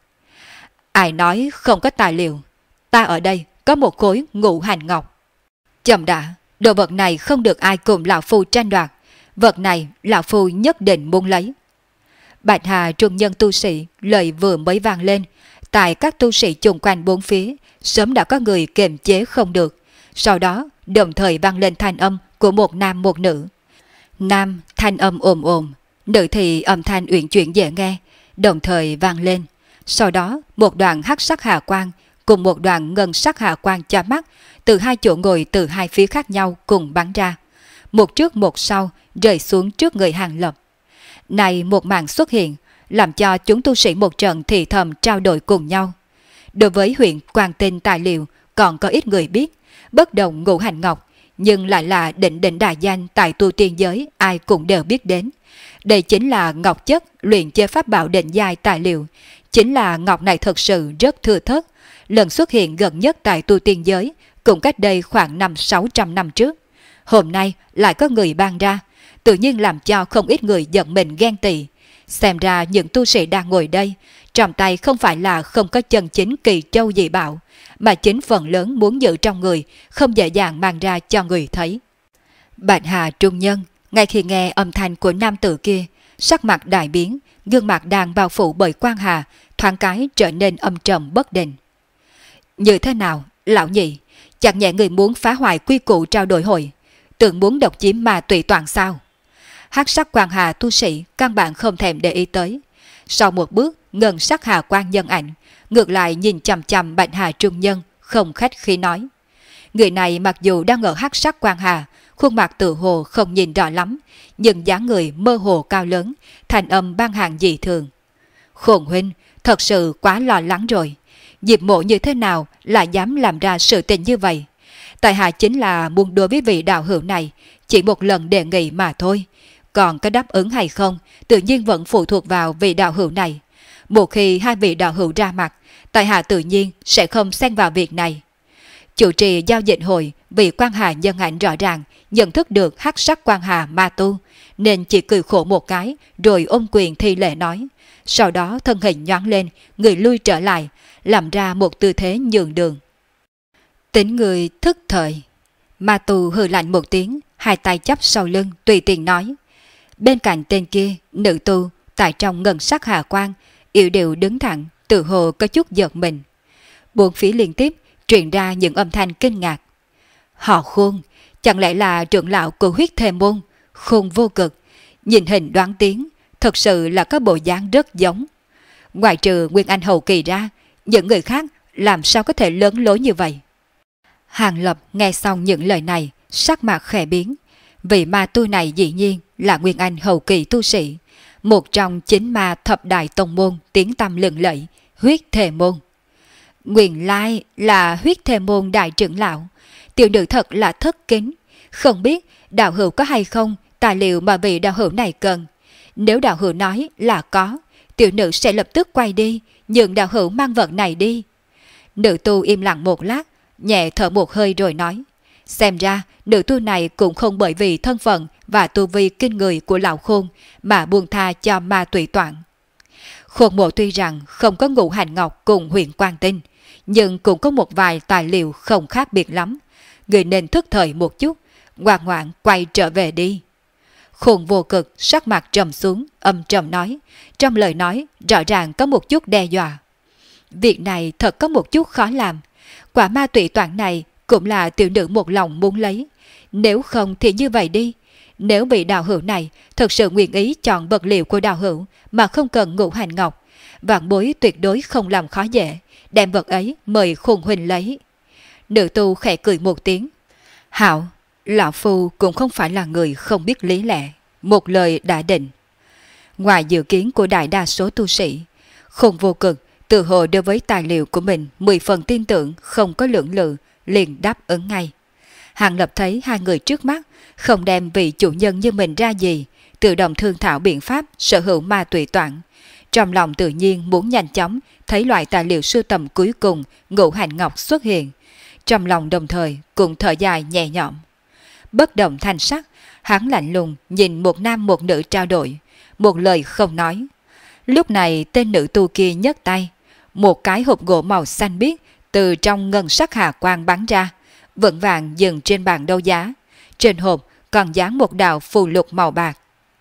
Ai nói không có tài liệu? Ta ở đây có một khối ngũ hành ngọc. Chậm đã, đồ vật này không được ai cùng Lão Phu tranh đoạt, vật này Lão Phu nhất định muốn lấy. Bạch Hà Trung Nhân tu sĩ lời vừa mới vang lên, tại các tu sĩ chung quanh bốn phía sớm đã có người kiềm chế không được, sau đó đồng thời vang lên thanh âm của một nam một nữ. Nam thanh âm ồm ồm, nữ thì âm thanh uyển chuyển dễ nghe, đồng thời vang lên. Sau đó một đoạn hắc sắc hà quang cùng một đoạn ngân sắc hà quang chói mắt từ hai chỗ ngồi từ hai phía khác nhau cùng bắn ra, một trước một sau rơi xuống trước người Hàng Lập. Này một màn xuất hiện làm cho chúng tu sĩ một trận thì thầm trao đổi cùng nhau. Đối với huyện quang tinh tài liệu còn có ít người biết, bất đồng ngũ hành ngọc nhưng lại là định đại danh tại tu tiên giới, ai cũng đều biết đến. Đây chính là ngọc chất luyện chế pháp bảo định giai tài liệu, chính là ngọc này thật sự rất thưa thớt, lần xuất hiện gần nhất tại tu tiên giới cũng cách đây khoảng 500-600 năm trước. Hôm nay lại có người ban ra, tự nhiên làm cho không ít người giận mình ghen tị. Xem ra những tu sĩ đang ngồi đây, trong tay không phải là không có chân chính kỳ châu dị bảo, mà chính phần lớn muốn giữ trong người, không dễ dàng mang ra cho người thấy. Bạch Hà Trung Nhân, ngay khi nghe âm thanh của nam tử kia, sắc mặt đại biến, gương mặt đang bao phủ bởi quang hà, thoáng cái trở nên âm trầm bất định. Như thế nào, lão nhị, chẳng nhẽ người muốn phá hoại quy củ trao đổi hội, tưởng muốn độc chiếm ma tùy toàn sao? hắc sắc quan hà tu sĩ căn bản không thèm để ý tới. Sau một bước, ngân sắc hà quan nhân ảnh, ngược lại nhìn chằm chằm Bạch Hà trung nhân, không khách khí nói. Người này mặc dù đang ở hắc sắc quan hà, khuôn mặt tự hồ không nhìn rõ lắm, nhưng dáng người mơ hồ cao lớn, thành âm ban hàng dị thường. Khôn huynh, thật sự quá lo lắng rồi. Diệp Mộ như thế nào lại dám làm ra sự tình như vậy? Tại hạ chính là muốn đối với vị đạo hữu này, chỉ một lần đề nghị mà thôi. Còn có đáp ứng hay không, tự nhiên vẫn phụ thuộc vào vị đạo hữu này. Một khi hai vị đạo hữu ra mặt, tại hạ tự nhiên sẽ không xen vào việc này. Chủ trì giao dịch hội, vị quan hà nhân ảnh rõ ràng, nhận thức được hắc sắc quan hà ma tu, nên chỉ cười khổ một cái, rồi ôm quyền thi lễ nói. Sau đó thân hình nhoáng lên, người lui trở lại, làm ra một tư thế nhường đường. Tính người thức thời. Ma tu hừ lạnh một tiếng, hai tay chắp sau lưng, tùy tiện nói. Bên cạnh tên kia, nữ tu, tại trong ngân sắc hà quang, yểu điệu đứng thẳng, tự hồ có chút giật mình. Bốn phía liên tiếp, truyền ra những âm thanh kinh ngạc. Họ Khôn, chẳng lẽ là trưởng lão của huyết thề môn, Khôn vô cực, nhìn hình đoán tiếng, thật sự là có bộ dáng rất giống. Ngoài trừ Nguyên Anh hậu kỳ ra, những người khác làm sao có thể lớn lối như vậy? Hàng Lập nghe xong những lời này, sắc mặt khẽ biến. Vị ma tu này dĩ nhiên là Nguyên Anh hậu kỳ tu sĩ, một trong 9 ma thập đại tông môn tiếng tăm lừng lẫy, huyết thề môn. Nguyên lai là huyết thề môn đại trưởng lão, tiểu nữ thật là thất kính. Không biết đạo hữu có hay không tài liệu mà vị đạo hữu này cần. Nếu đạo hữu nói là có, tiểu nữ sẽ lập tức quay đi, nhường đạo hữu mang vật này đi. Nữ tu im lặng một lát, nhẹ thở một hơi rồi nói. Xem ra nữ tu này cũng không bởi vì thân phận và tu vi kinh người của lão Khôn mà buông tha cho ma tùy toạn. Khôn Mộ tuy rằng không có ngũ hành ngọc cùng huyện Quang Tinh, nhưng cũng có một vài tài liệu không khác biệt lắm. Người nên thức thời một chút, ngoan ngoãn quay trở về đi. Khôn Vô Cực sắc mặt trầm xuống, âm trầm nói, trong lời nói rõ ràng có một chút đe dọa. Việc này thật có một chút khó làm. Quả ma tùy toạn này cũng là tiểu nữ một lòng muốn lấy. Nếu không thì như vậy đi. Nếu vị đạo hữu này thật sự nguyện ý chọn vật liệu của đạo hữu mà không cần ngũ hành ngọc, vạn bối tuyệt đối không làm khó dễ, đem vật ấy mời Khôn huynh lấy. Nữ tu khẽ cười một tiếng. Hảo, lão phu cũng không phải là người không biết lý lẽ, một lời đã định. Ngoài dự kiến của đại đa số tu sĩ, Khôn Vô Cực tự hồ đối với tài liệu của mình 10 phần tin tưởng, không có lưỡng lự, liền đáp ứng ngay. Hàng Lập thấy hai người trước mắt không đem vị chủ nhân như mình ra gì, tự động thương thảo biện pháp sở hữu ma tùy toạn. Trong lòng tự nhiên muốn nhanh chóng thấy loại tài liệu sưu tầm cuối cùng ngũ hành ngọc xuất hiện. Trong lòng đồng thời cũng thở dài nhẹ nhõm. Bất động thanh sắc, hắn lạnh lùng nhìn một nam một nữ trao đổi, một lời không nói. Lúc này tên nữ tu kia nhấc tay, một cái hộp gỗ màu xanh biếc từ trong ngân sắc hà quang bắn ra, vững vàng dừng trên bàn đấu giá. Trên hộp còn dán một đạo phù lục màu bạc.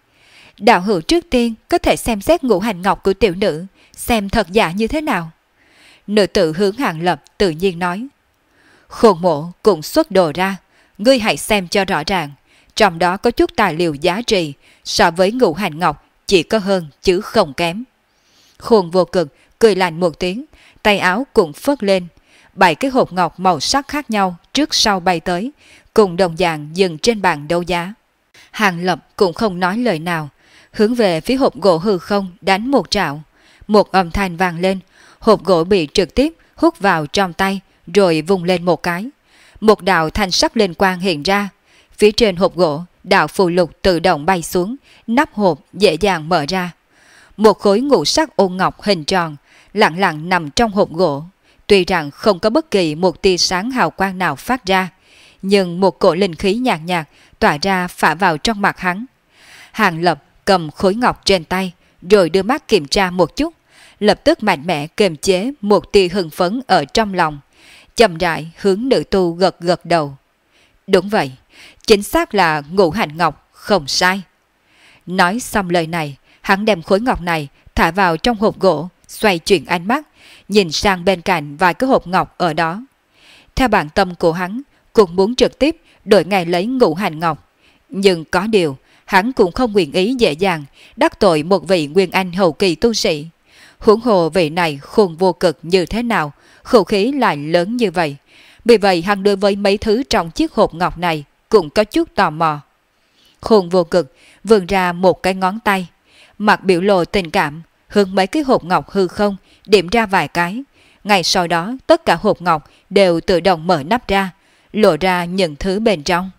Đạo hữu trước tiên có thể xem xét ngũ hành ngọc của tiểu nữ, xem thật giả như thế nào. Nữ tử hướng Hàng Lập tự nhiên nói. Khôn Mộ cũng xuất đồ ra, ngươi hãy xem cho rõ ràng. Trong đó có chút tài liệu giá trị, so với ngũ hành ngọc chỉ có hơn chứ không kém. Khôn Vô Cực cười lạnh một tiếng, tay áo cũng phất lên. 7 cái hộp ngọc màu sắc khác nhau trước sau bay tới, cùng đồng dạng dừng trên bàn đấu giá. Hàng Lập cũng không nói lời nào, hướng về phía hộp gỗ hư không đánh một trảo. Một âm thanh vang lên, hộp gỗ bị trực tiếp hút vào trong tay, rồi vùng lên một cái. Một đạo thanh sắc lên quang hiện ra. Phía trên hộp gỗ, đạo phù lục tự động bay xuống, nắp hộp dễ dàng mở ra. Một khối ngũ sắc ôn ngọc hình tròn, lặng lặng nằm trong hộp gỗ. Tuy rằng không có bất kỳ một tia sáng hào quang nào phát ra, nhưng một cổ linh khí nhạt nhạt tỏa ra phả vào trong mặt hắn. Hàng Lập cầm khối ngọc trên tay, rồi đưa mắt kiểm tra một chút, lập tức mạnh mẽ kiềm chế một tia hưng phấn ở trong lòng, chậm rãi hướng nữ tu gật gật đầu. Đúng vậy, chính xác là ngũ hành ngọc, không sai. Nói xong lời này, hắn đem khối ngọc này thả vào trong hộp gỗ, xoay chuyển ánh mắt, nhìn sang bên cạnh vài cái hộp ngọc ở đó. Theo bản tâm của hắn, cũng muốn trực tiếp đổi ngày lấy ngũ hành ngọc. Nhưng có điều, hắn cũng không nguyện ý dễ dàng đắc tội một vị nguyên anh hậu kỳ tu sĩ. Huống hồ vị này khôn vô cực như thế nào, khẩu khí lại lớn như vậy. Vì vậy hắn đối với mấy thứ trong chiếc hộp ngọc này cũng có chút tò mò. Khôn vô cực vươn ra một cái ngón tay, mặt biểu lộ tình cảm, hướng mấy cái hộp ngọc hư không điểm ra vài cái. Ngay sau đó tất cả hộp ngọc đều tự động mở nắp ra, lộ ra những thứ bên trong.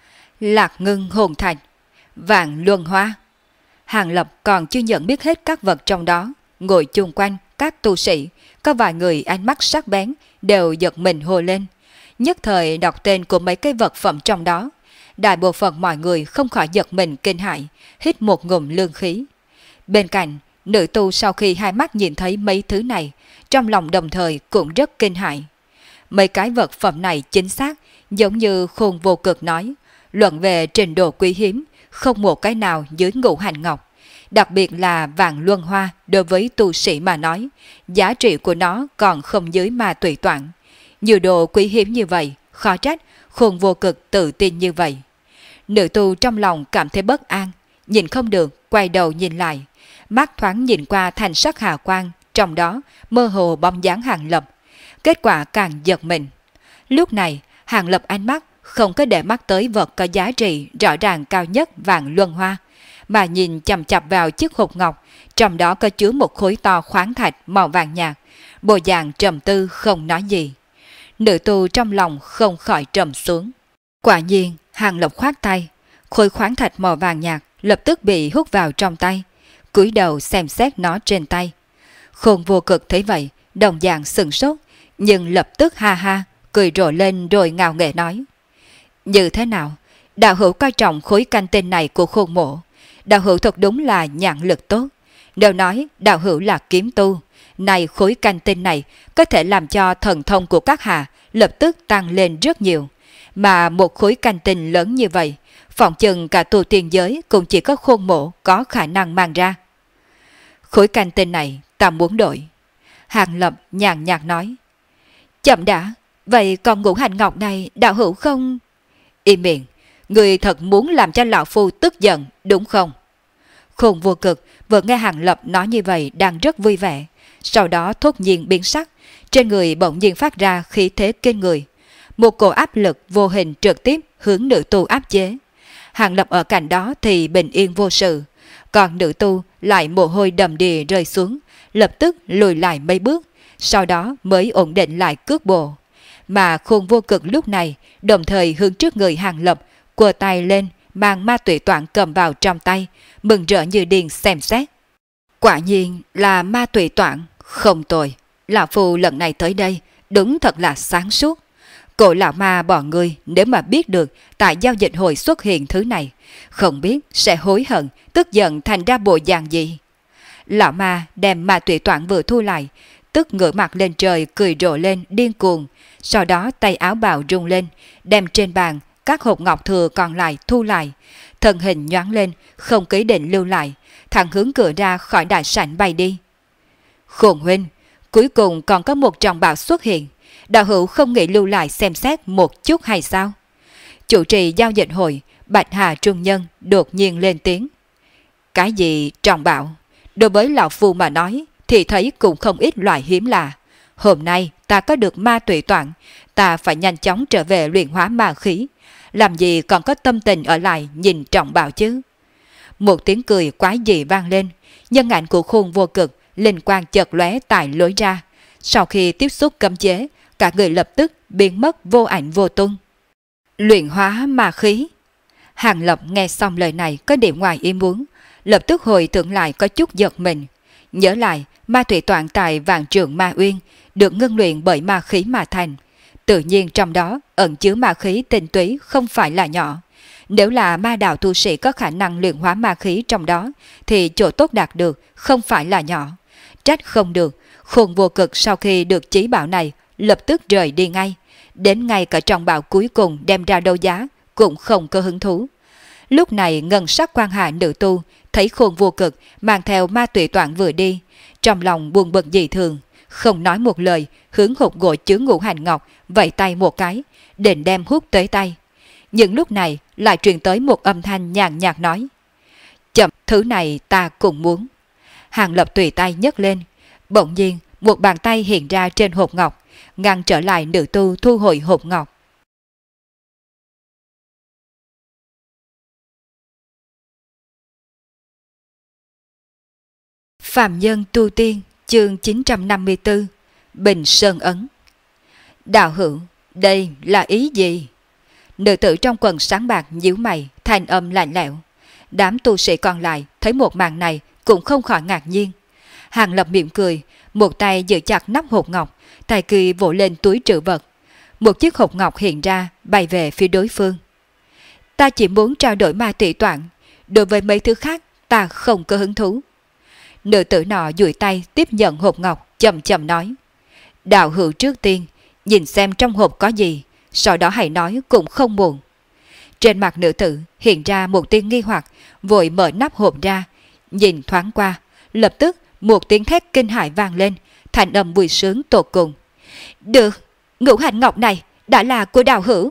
Lạc ngưng hồn thạch, vạn luân hoa. Hàng Lập còn chưa nhận biết hết các vật trong đó. Ngồi chung quanh các tu sĩ, có vài người ánh mắt sắc bén đều giật mình hô lên. Nhất thời đọc tên của mấy cái vật phẩm trong đó, đại bộ phận mọi người không khỏi giật mình kinh hãi, hít một ngụm lương khí. Bên cạnh, nữ tu sau khi hai mắt nhìn thấy mấy thứ này, trong lòng đồng thời cũng rất kinh hãi. Mấy cái vật phẩm này chính xác giống như Khôn Vô Cực nói, luận về trình độ quý hiếm, không một cái nào dưới ngũ hành ngọc. Đặc biệt là vạn luân hoa đối với tu sĩ mà nói, giá trị của nó còn không dưới ma tùy toạn. Nhiều đồ quý hiếm như vậy, khó trách Khôn Vô Cực tự tin như vậy. Nữ tu trong lòng cảm thấy bất an, nhìn không được, quay đầu nhìn lại. Mắt thoáng nhìn qua thành sắc hà quang, trong đó mơ hồ bóng dáng Hàng Lập. Kết quả càng giật mình. Lúc này, Hàng Lập ánh mắt không có để mắt tới vật có giá trị rõ ràng cao nhất vạn luân hoa, mà nhìn chằm chằm vào chiếc hộp ngọc, trong đó có chứa một khối to khoáng thạch màu vàng nhạt, bộ dạng trầm tư không nói gì. Nữ tu trong lòng không khỏi trầm xuống. Quả nhiên, Hàng Lập khoát tay, khối khoáng thạch màu vàng nhạt lập tức bị hút vào trong tay, cúi đầu xem xét nó trên tay. Khôn Vô Cực thấy vậy, đồng dạng sừng sốt, nhưng lập tức ha ha, cười rộ lên rồi ngạo nghễ nói. Như thế nào? Đạo hữu coi trọng khối canh tên này của Khôn mộ. Đạo hữu thật đúng là nhãn lực tốt. Nếu nói đạo hữu là kiếm tu, này khối canh tên này có thể làm cho thần thông của các hạ lập tức tăng lên rất nhiều. Mà một khối canh tinh lớn như vậy, phỏng chừng cả tu tiên giới cũng chỉ có Khôn mộ có khả năng mang ra. Khối canh tinh này ta muốn đổi. Hàng Lập nhàn nhạt nói. Chậm đã, vậy còn ngũ hành ngọc này đạo hữu không... Im miệng, người thật muốn làm cho lão phu tức giận, đúng không? Khôn Vô Cực vừa nghe Hàng Lập nói như vậy đang rất vui vẻ, sau đó thốt nhiên biến sắc, trên người bỗng nhiên phát ra khí thế kinh người. Một cổ áp lực vô hình trực tiếp hướng nữ tu áp chế. Hàng Lập ở cạnh đó thì bình yên vô sự, còn nữ tu lại mồ hôi đầm đìa rơi xuống, lập tức lùi lại mấy bước, sau đó mới ổn định lại cước bộ. Mà Khôn Vô Cực lúc này đồng thời hướng trước người Hàng Lập, quơ tay lên mang ma tùy toạn cầm vào trong tay, mừng rỡ như điên xem xét. Quả nhiên là ma tùy toạn, không tồi. Lão phu lần này tới đây đúng thật là sáng suốt. Cổ lão ma bọn người nếu mà biết được tại giao dịch hội xuất hiện thứ này, không biết sẽ hối hận, tức giận thành ra bộ dạng gì. Lão ma đem ma tùy toạn vừa thu lại, tức ngửa mặt lên trời cười rộ lên điên cuồng, sau đó tay áo bào rung lên, đem trên bàn các hộp ngọc thừa còn lại thu lại, thân hình nhoáng lên, không ký định lưu lại, thẳng hướng cửa ra khỏi đại sảnh bay đi. Khôn huynh, cuối cùng còn có một trọng bảo xuất hiện, đạo hữu không nghĩ lưu lại xem xét một chút hay sao? Chủ trì giao dịch hội Bạch Hà Trung Nhân đột nhiên lên tiếng. Cái gì trọng bảo? Đối với lão phu mà nói thì thấy cũng không ít loại hiếm lạ. Hôm nay ta có được ma tùy toạn, ta phải nhanh chóng trở về luyện hóa ma khí, làm gì còn có tâm tình ở lại nhìn trọng bảo chứ. Một tiếng cười quái dị vang lên, nhân ảnh của Khôn Vô Cực linh quang chợt lóe tại lối ra, sau khi tiếp xúc cấm chế, cả người lập tức biến mất vô ảnh vô tung. Luyện hóa ma khí. Hàng Lập nghe xong lời này có điểm ngoài ý muốn, lập tức hồi tưởng lại có chút giật mình, nhớ lại ma tùy toạn tại Vạn Trượng Ma Uyên được ngưng luyện bởi ma khí mà thành, tự nhiên trong đó ẩn chứa ma khí tinh túy không phải là nhỏ. Nếu là ma đạo tu sĩ có khả năng luyện hóa ma khí trong đó thì chỗ tốt đạt được không phải là nhỏ. Trách không được, Khôn Vô Cực sau khi được chí bảo này lập tức rời đi ngay, đến ngay cả trong bảo cuối cùng đem ra đấu giá cũng không có hứng thú. Lúc này ngân sắc quan hạ nữ tu thấy Khôn Vô Cực mang theo ma tùy toạn vừa đi, trong lòng buồn bực dị thường, không nói một lời, hướng hộp gỗ chứa ngũ hành ngọc vẫy tay một cái, định đem hút tới tay. Nhưng lúc này lại truyền tới một âm thanh nhàn nhạt nói. chậm, thứ này ta cũng muốn. Hàng Lập tùy tay nhấc lên, bỗng nhiên một bàn tay hiện ra trên hộp ngọc, ngăn trở lại nữ tu thu hồi hộp ngọc. Phạm Nhân Tu Tiên, chương 954, Bình Sơn Ấn. Đạo hữu, đây là ý gì? Nữ tử trong quần sáng bạc nhíu mày, thanh âm lạnh lẽo. Đám tu sĩ còn lại thấy một màn này cũng không khỏi ngạc nhiên. Hàng Lập mỉm cười, một tay giữ chặt nắp hộp ngọc, tay kia vỗ lên túi trữ vật. Một chiếc hộp ngọc hiện ra, bay về phía đối phương. Ta chỉ muốn trao đổi ma tùy toạn, đối với mấy thứ khác ta không có hứng thú. Nữ tử nọ duỗi tay tiếp nhận hộp ngọc, chậm chậm nói. Đạo hữu trước tiên, nhìn xem trong hộp có gì, sau đó hãy nói cũng không muộn. Trên mặt nữ tử hiện ra một tia nghi hoặc, vội mở nắp hộp ra, nhìn thoáng qua, lập tức một tiếng thét kinh hãi vang lên, thành âm vui sướng tột cùng. Được, ngũ hành ngọc này đã là của đạo hữu.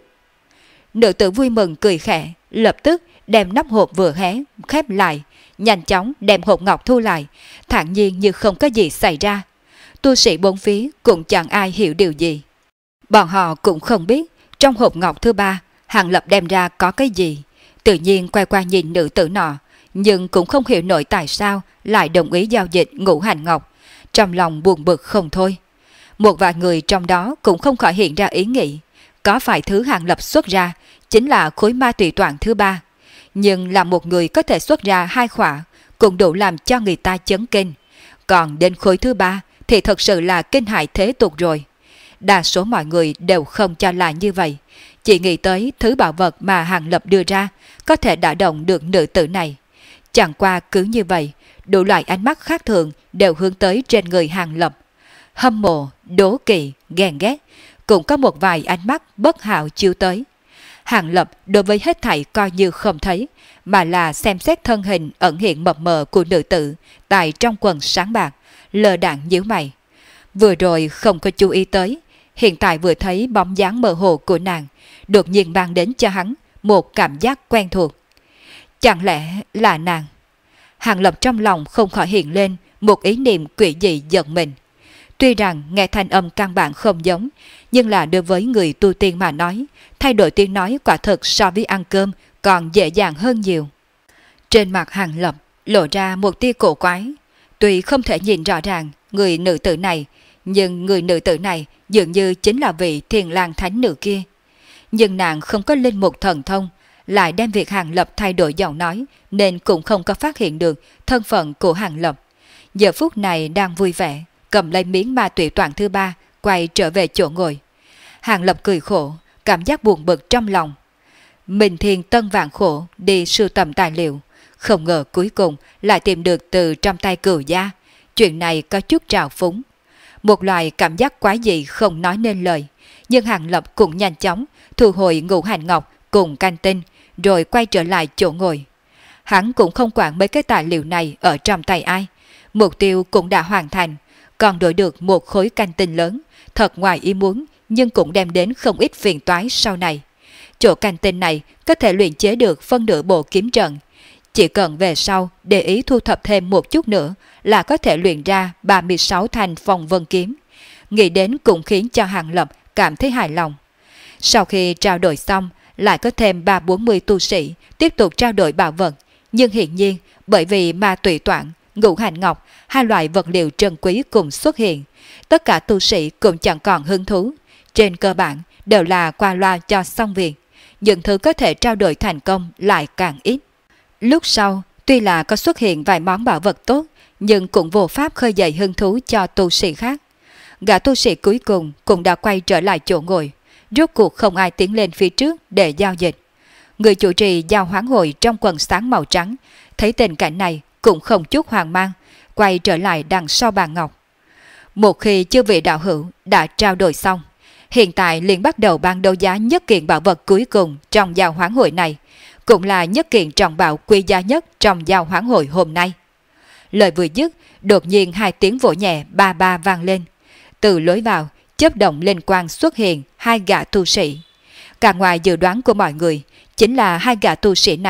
Nữ tử vui mừng cười khẽ, lập tức đem nắp hộp vừa hé khép lại, nhanh chóng đem hộp ngọc thu lại, thản nhiên như không có gì xảy ra. Tu sĩ bốn phía cũng chẳng ai hiểu điều gì. Bọn họ cũng không biết trong hộp ngọc thứ ba Hàng Lập đem ra có cái gì. Tự nhiên quay qua nhìn nữ tử nọ, nhưng cũng không hiểu nổi tại sao lại đồng ý giao dịch ngũ hành ngọc. Trong lòng buồn bực không thôi. Một vài người trong đó cũng không khỏi hiện ra ý nghĩ, có phải thứ Hàng Lập xuất ra chính là khối ma tùy toạn thứ ba. Nhưng là một người có thể xuất ra hai khỏa cũng đủ làm cho người ta chấn kinh. Còn đến khối thứ ba thì thật sự là kinh hại thế tục rồi. Đa số mọi người đều không cho là như vậy, chỉ nghĩ tới thứ bảo vật mà Hàng Lập đưa ra có thể đả động được nữ tử này. Chẳng qua cứ như vậy, đủ loại ánh mắt khác thường đều hướng tới trên người Hàng Lập. Hâm mộ, đố kỵ, ghen ghét, cũng có một vài ánh mắt bất hảo chiếu tới. Hàng Lập đối với hết thảy coi như không thấy, mà là xem xét thân hình ẩn hiện mập mờ của nữ tử tại trong quần sáng bạc, lờ đãng nhíu mày. Vừa rồi không có chú ý tới, hiện tại vừa thấy bóng dáng mơ hồ của nàng, đột nhiên mang đến cho hắn một cảm giác quen thuộc. Chẳng lẽ là nàng? Hàng Lập trong lòng không khỏi hiện lên một ý niệm quỷ dị giận mình. Tuy rằng nghe thanh âm căn bản không giống, nhưng là đối với người tu tiên mà nói, thay đổi tiếng nói quả thực so với ăn cơm còn dễ dàng hơn nhiều. Trên mặt Hàng Lập lộ ra một tia cổ quái. Tuy không thể nhìn rõ ràng người nữ tử này, nhưng người nữ tử này dường như chính là vị Thiền Lang Thánh nữ kia. Nhưng nàng không có linh mục thần thông, lại đem việc Hàng Lập thay đổi giọng nói, nên cũng không có phát hiện được thân phận của Hàng Lập. Giờ phút này đang vui vẻ, cầm lấy miếng ma tùy toạn thứ ba, quay trở về chỗ ngồi. Hàng Lập cười khổ, cảm giác buồn bực trong lòng. Mình thiền tân vạn khổ đi sưu tầm tài liệu, không ngờ cuối cùng lại tìm được từ trong tay Cửu gia. Chuyện này có chút trào phúng. Một loại cảm giác quái dị không nói nên lời, nhưng Hàng Lập cũng nhanh chóng thu hồi ngũ hành ngọc cùng canh tinh, rồi quay trở lại chỗ ngồi. Hắn cũng không quản mấy cái tài liệu này ở trong tay ai, mục tiêu cũng đã hoàn thành, còn đổi được một khối canh tinh lớn, thật ngoài ý muốn, nhưng cũng đem đến không ít phiền toái sau này. Chỗ canh tinh này có thể luyện chế được phân nửa bộ kiếm trận, chỉ cần về sau để ý thu thập thêm một chút nữa là có thể luyện ra 36 thanh phong vân kiếm. Nghĩ đến cũng khiến cho Hàng Lập cảm thấy hài lòng. Sau khi trao đổi xong, lại có thêm 3-40 tu sĩ tiếp tục trao đổi bảo vật. Nhưng hiển nhiên, bởi vì ma tùy toạn, ngũ hành ngọc, hai loại vật liệu trân quý cùng xuất hiện, tất cả tu sĩ cũng chẳng còn hứng thú. Trên cơ bản đều là qua loa cho xong việc, những thứ có thể trao đổi thành công lại càng ít. Lúc sau, tuy là có xuất hiện vài món bảo vật tốt, nhưng cũng vô pháp khơi dậy hứng thú cho tu sĩ khác. Gã tu sĩ cuối cùng cũng đã quay trở lại chỗ ngồi, rốt cuộc không ai tiến lên phía trước để giao dịch. Người chủ trì giao hoán hội trong quần sáng màu trắng, thấy tình cảnh này cũng không chút hoang mang, quay trở lại đằng sau bàn ngọc. Một khi chư vị đạo hữu đã trao đổi xong, hiện tại liền bắt đầu ban đấu giá nhất kiện bảo vật cuối cùng trong giao hoán hội này, cũng là nhất kiện trọng bảo quý giá nhất trong giao hoán hội hôm nay. Lời vừa dứt, đột nhiên hai tiếng vỗ nhẹ ba ba vang lên. Từ lối vào, chớp động lên quang xuất hiện hai gã tu sĩ. Cả ngoài dự đoán của mọi người, chính là hai gã tu sĩ này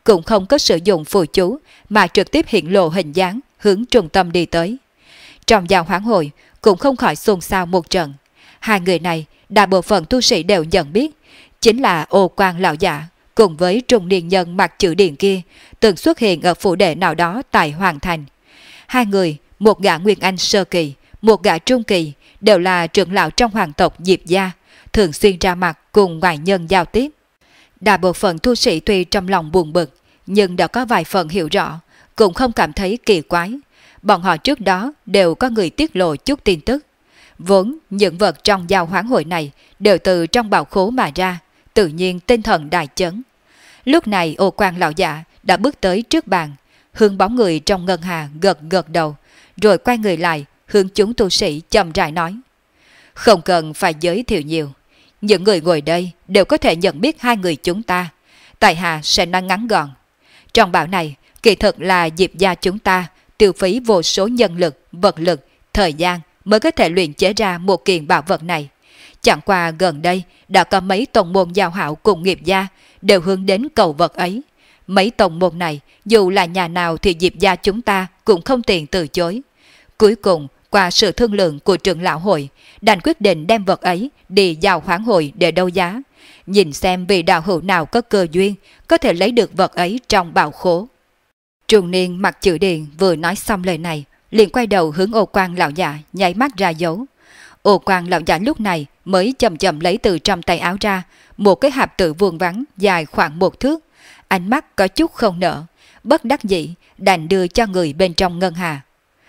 cũng không có sử dụng phù chú mà trực tiếp hiện lộ hình dáng hướng trung tâm đi tới. Trong giao hoán hội cũng không khỏi xôn xao một trận. Hai người này đại bộ phận tu sĩ đều nhận biết, chính là Ô Quang lão giả cùng với trung niên nhân mặc chữ điền kia từng xuất hiện ở phủ đệ nào đó tại Hoàng Thành. Hai người, một gã Nguyên Anh sơ kỳ, một gã trung kỳ, đều là trưởng lão trong hoàng tộc Diệp gia, thường xuyên ra mặt cùng ngoại nhân giao tiếp. Đại bộ phận tu sĩ tuy trong lòng buồn bực, nhưng đã có vài phần hiểu rõ, cũng không cảm thấy kỳ quái. Bọn họ trước đó đều có người tiết lộ chút tin tức. Vốn những vật trong giao hoán hội này đều từ trong bảo khố mà ra, tự nhiên tinh thần đại chấn. Lúc này Ô Quang lão giả đã bước tới trước bàn, hướng bóng người trong ngân hà gật gật đầu, rồi quay người lại hướng chúng tu sĩ chậm rãi nói: không cần phải giới thiệu nhiều, những người ngồi đây đều có thể nhận biết hai người chúng ta. Tại hạ sẽ nói ngắn gọn. Trong bảo này kỳ thực là Diệp gia chúng ta tiêu phí vô số nhân lực, vật lực, thời gian mới có thể luyện chế ra một kiện bảo vật này. Chẳng qua gần đây đã có mấy tông môn giao hảo cùng nghiệp gia đều hướng đến cầu vật ấy. Mấy tông môn này dù là nhà nào thì Diệp gia chúng ta cũng không tiện từ chối. Cuối cùng qua sự thương lượng của trưởng lão hội, đành quyết định đem vật ấy đi giao hoán hội để đấu giá, nhìn xem vị đạo hữu nào có cơ duyên có thể lấy được vật ấy trong bảo khố. Trung niên mặc chữ điền vừa nói xong lời này, liền quay đầu hướng Ô Quang lão giả nháy mắt ra dấu. Ô Quang lão giả lúc này mới chậm chậm lấy từ trong tay áo ra một cái hạp tự vuông vắn dài khoảng 1 thước, ánh mắt có chút không nở, bất đắc dĩ đành đưa cho người bên trong ngân hà.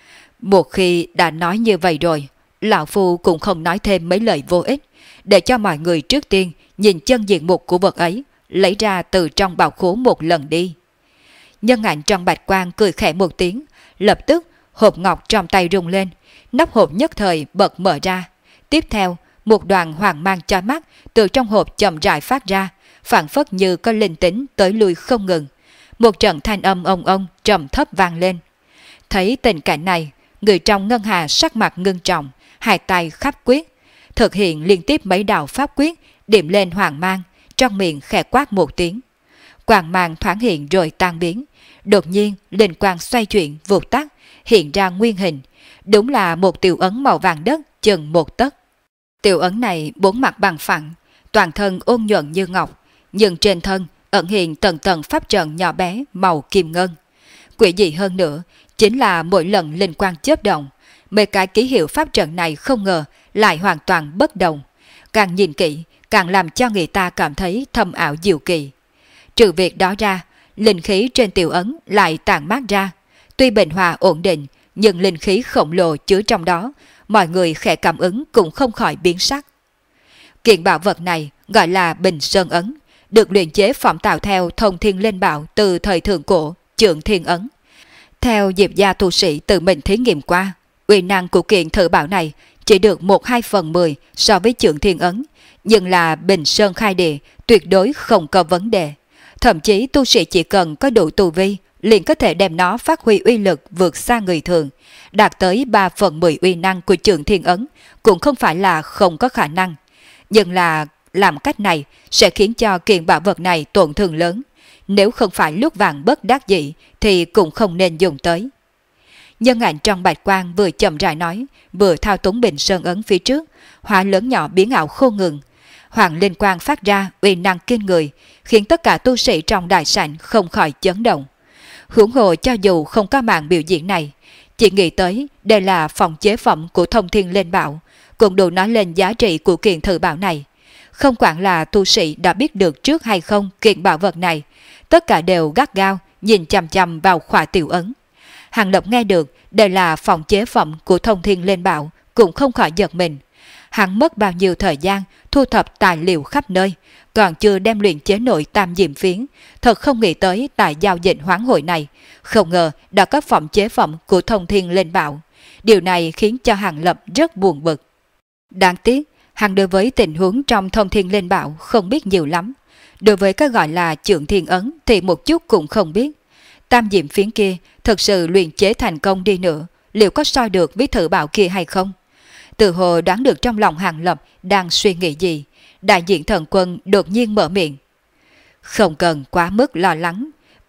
Một khi đã nói như vậy rồi, lão phu cũng không nói thêm mấy lời vô ích, để cho mọi người trước tiên nhìn chân diện mục của vật ấy, lấy ra từ trong bảo khố một lần đi. Nhân ảnh trong bạch quang cười khẽ một tiếng, lập tức hộp ngọc trong tay rung lên, nắp hộp nhất thời bật mở ra. Tiếp theo, một đoàn hoàng mang chói mắt từ trong hộp chậm rãi phát ra, phảng phất như có linh tính tới lui không ngừng. Một trận thanh âm ông ông trầm thấp vang lên. Thấy tình cảnh này, người trong ngân hà sắc mặt ngưng trọng, hai tay khắp quyết, thực hiện liên tiếp mấy đạo pháp quyết, điểm lên hoàng mang, trong miệng khẽ quát một tiếng. Quang mang thoáng hiện rồi tan biến, đột nhiên linh quang xoay chuyển vụt tắt, hiện ra nguyên hình, đúng là một tiểu ấn màu vàng đất chừng 1 tấc. Tiểu ấn này 4 mặt bằng phẳng, toàn thân ôn nhuận như ngọc, nhưng trên thân ẩn hiện tầng tầng pháp trận nhỏ bé màu kim ngân. Quỷ dị hơn nữa chính là mỗi lần linh quang chớp động, mấy cái ký hiệu pháp trận này không ngờ lại hoàn toàn bất đồng, càng nhìn kỹ càng làm cho người ta cảm thấy thâm ảo diệu kỳ. Trừ việc đó ra, linh khí trên tiểu ấn lại tản mát ra, tuy bình hòa ổn định nhưng linh khí khổng lồ chứa trong đó, mọi người khẽ cảm ứng cũng không khỏi biến sắc. Kiện bảo vật này gọi là Bình Sơn Ấn, được luyện chế phẩm tạo theo Thông Thiên Linh Bảo từ thời thượng cổ, Trượng Thiên Ấn. Theo Diệp gia tu sĩ tự mình thí nghiệm qua, uy năng của kiện thử bảo này chỉ được 1/2/10 so với Trượng Thiên Ấn, nhưng là Bình Sơn khai địa tuyệt đối không có vấn đề. Thậm chí tu sĩ chỉ cần có đủ tu vi liền có thể đem nó phát huy uy lực vượt xa người thường, đạt tới 3/10 uy năng của Trượng Thiên Ấn cũng không phải là không có khả năng. Nhưng là làm cách này sẽ khiến cho kiện bảo vật này tổn thương lớn, nếu không phải lúc vàng bất đắc dĩ thì cũng không nên dùng tới. Nhân ảnh trong bạch quang vừa chậm rãi nói, vừa thao túng Bình Sơn Ấn phía trước, hóa lớn nhỏ biến ảo không ngừng. Hoàng linh quang phát ra uy năng kinh người, khiến tất cả tu sĩ trong đại sảnh không khỏi chấn động. Huống hồ cho dù không có màn biểu diễn này, chỉ nghĩ tới đây là phòng chế phẩm của Thông Thiên Linh Bảo, cũng đủ nói lên giá trị của kiện thử bảo này. Không quản là tu sĩ đã biết được trước hay không kiện bảo vật này, tất cả đều gắt gao nhìn chằm chằm vào khỏa tiểu ấn. Hàng Lập nghe được đây là phòng chế phẩm của Thông Thiên Linh Bảo cũng không khỏi giật mình. Hắn mất bao nhiêu thời gian thu thập tài liệu khắp nơi, còn chưa đem luyện chế nội tam diệm phiến, thật không nghĩ tới tại giao dịch hoán hội này, không ngờ đã có phòng chế phẩm của Thông Thiên Linh Bảo. Điều này khiến cho Hàng Lập rất buồn bực. Đáng tiếc, hắn đối với tình huống trong Thông Thiên Linh Bảo không biết nhiều lắm. Đối với cái gọi là Trượng Thiên Ấn thì một chút cũng không biết. Tam diệm phiến kia thực sự luyện chế thành công đi nữa, liệu có soi được với thử bảo kia hay không? Từ hồ đoán được trong lòng Hàng Lập đang suy nghĩ gì, đại diện thần quân đột nhiên mở miệng. Không cần quá mức lo lắng,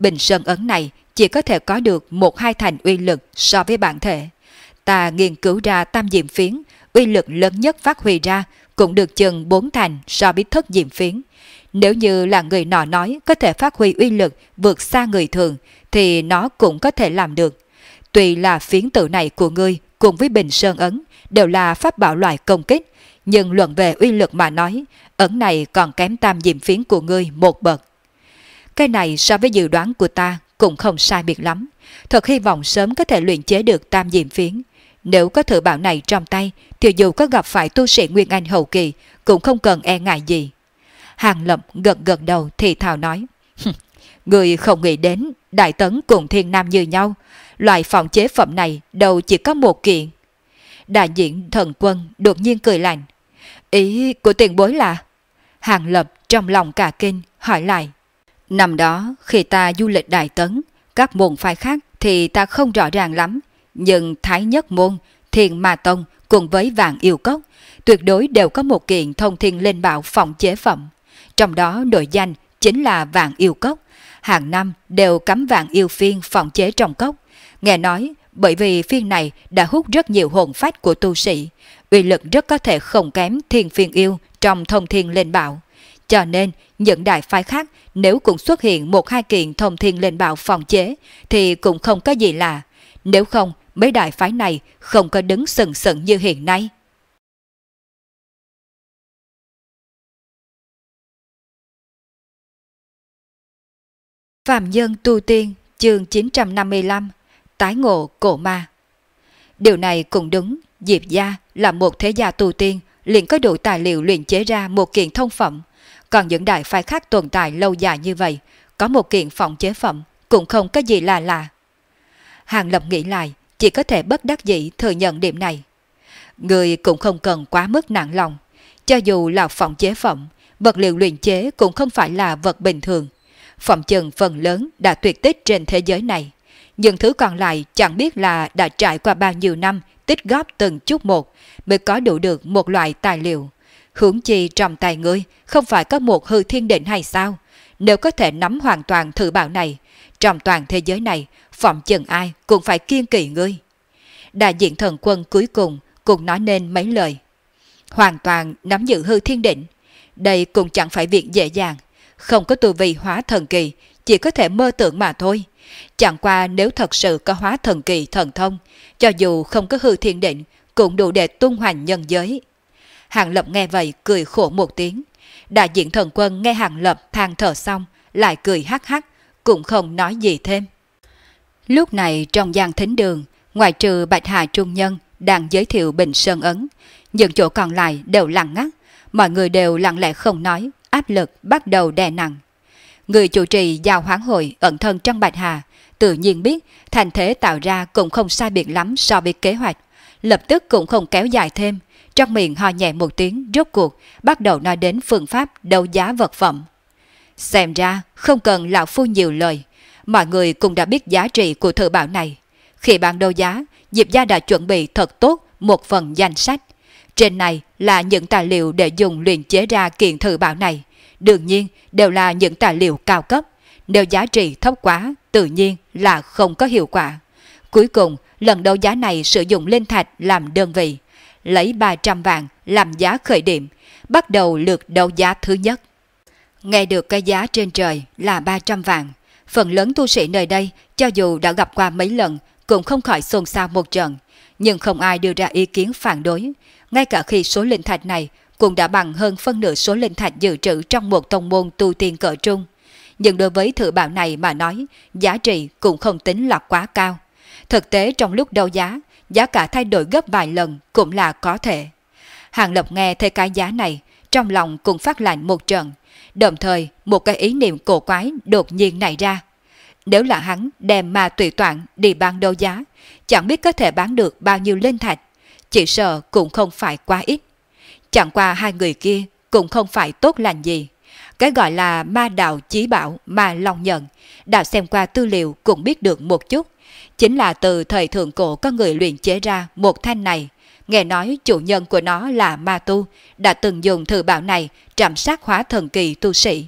bình sơn ấn này chỉ có thể có được 1-2 thành uy lực so với bản thể. Ta nghiên cứu ra tam diệm phiến, uy lực lớn nhất phát huy ra cũng được chừng 4 thành so với thất diệm phiến. Nếu như là người nọ nói có thể phát huy uy lực vượt xa người thường, thì nó cũng có thể làm được. Tuy là phiến tự này của ngươi cùng với bình sơn ấn đều là pháp bảo loại công kích, nhưng luận về uy lực mà nói, ấn này còn kém tam diệm phiến của ngươi một bậc. Cái này so với dự đoán của ta cũng không sai biệt lắm. Thật hy vọng sớm có thể luyện chế được tam diệm phiến. Nếu có thử bảo này trong tay, thì dù có gặp phải tu sĩ Nguyên Anh hậu kỳ cũng không cần e ngại gì. Hàng Lập gật gật đầu thì thào nói: Người không nghĩ đến Đại Tấn cùng Thiên Nam như nhau, loại phòng chế phẩm này đâu chỉ có một kiện. Đại diện Thần Quân đột nhiên cười lạnh: Ý của tiền bối là? Hàng Lập trong lòng cả kinh hỏi lại: Năm đó khi ta du lịch Đại Tấn, các môn phái khác thì ta không rõ ràng lắm, nhưng Thái Nhất Môn, Thiên Ma Tông cùng với Vạn Yêu Cốc tuyệt đối đều có một kiện thông thiên linh bảo phòng chế phẩm. Trong đó nội danh chính là Vạn Yêu Cốc, hàng năm đều cắm Vạn Yêu Phiên phòng chế trong cốc. Nghe nói bởi vì phiên này đã hút rất nhiều hồn phách của tu sĩ, uy lực rất có thể không kém Thiên Phiên Yêu trong thông thiên linh bảo. Cho nên những đại phái khác nếu cũng xuất hiện 1-2 kiện thông thiên linh bảo phòng chế thì cũng không có gì lạ. Nếu không, mấy đại phái này không có đứng sừng sững như hiện nay. Phạm Nhân Tu Tiên, chương 955, Tái ngộ cổ ma. Điều này cũng đúng, Diệp gia là một thế gia tu tiên, liền có đủ tài liệu luyện chế ra một kiện thông phẩm. Còn những đại phái khác tồn tại lâu dài như vậy, có một kiện phòng chế phẩm cũng không có gì là lạ. Hàng Lập nghĩ lại, chỉ có thể bất đắc dĩ thừa nhận điểm này. Người cũng không cần quá mức nặng lòng. Cho dù là phòng chế phẩm, vật liệu luyện chế cũng không phải là vật bình thường. Phòng chừng phần lớn đã tuyệt tích trên thế giới này. Những thứ còn lại chẳng biết là đã trải qua bao nhiêu năm tích góp từng chút một mới có đủ được một loại tài liệu. Huống chi trong tay ngươi không phải có một hư thiên định hay sao? Nếu có thể nắm hoàn toàn thử bảo này, trong toàn thế giới này, phòng chừng ai cũng phải kiêng kỵ ngươi. Đại diện Thần Quân cuối cùng cũng nói nên mấy lời. Hoàn toàn nắm giữ hư thiên định, đây cũng chẳng phải việc dễ dàng. Không có tu vi hóa thần kỳ, chỉ có thể mơ tưởng mà thôi. Chẳng qua nếu thật sự có hóa thần kỳ thần thông, cho dù không có hư thiên định, cũng đủ để tung hoành nhân giới. Hàng Lập nghe vậy cười khổ một tiếng. Đại diện Thần Quân nghe Hàng Lập than thở xong, lại cười hắc hắc, cũng không nói gì thêm. Lúc này trong gian thính đường, ngoài trừ Bạch Hà Trung Nhân đang giới thiệu Bình Sơn Ấn, những chỗ còn lại đều lặng ngắt, mọi người đều lặng lẽ không nói, áp lực bắt đầu đè nặng. Người chủ trì giao hoán hội ẩn thân trong Bạch Hà, tự nhiên biết thành thế tạo ra cũng không sai biệt lắm so với kế hoạch, lập tức cũng không kéo dài thêm, trong miệng ho nhẹ một tiếng, rốt cuộc bắt đầu nói đến phương pháp đấu giá vật phẩm. Xem ra không cần lão phu nhiều lời, mọi người cũng đã biết giá trị của thử bảo này. Khi bán đấu giá, Diệp gia đã chuẩn bị thật tốt một phần danh sách. Trên này là những tài liệu để dùng luyện chế ra kiện thử bảo này. Đương nhiên đều là những tài liệu cao cấp. Nếu giá trị thấp quá, tự nhiên là không có hiệu quả. Cuối cùng, lần đấu giá này sử dụng linh thạch làm đơn vị, lấy 300 vạn làm giá khởi điểm, bắt đầu lượt đấu giá thứ nhất. Nghe được cái giá trên trời là 300 vạn, phần lớn tu sĩ nơi đây cho dù đã gặp qua mấy lần cũng không khỏi xôn xao một trận, nhưng không ai đưa ra ý kiến phản đối. Ngay cả khi số linh thạch này cũng đã bằng hơn phân nửa số linh thạch dự trữ trong một tông môn tu tiên cỡ trung. Nhưng đối với thử bảo này mà nói, giá trị cũng không tính là quá cao. Thực tế trong lúc đấu giá, giá cả thay đổi gấp vài lần cũng là có thể. Hàng Lập nghe thấy cái giá này, trong lòng cũng phát lạnh một trận. Đồng thời một cái ý niệm cổ quái đột nhiên nảy ra. Nếu là hắn đem ma tùy toạn đi bán đấu giá, chẳng biết có thể bán được bao nhiêu linh thạch, chỉ sợ cũng không phải quá ít. Chẳng qua hai người kia cũng không phải tốt lành gì. Cái gọi là ma đạo chí bảo ma long nhận, đã xem qua tư liệu cũng biết được một chút. Chính là từ thời thượng cổ có người luyện chế ra một thanh này. Nghe nói chủ nhân của nó là ma tu, đã từng dùng thử bảo này trảm sát hóa thần kỳ tu sĩ.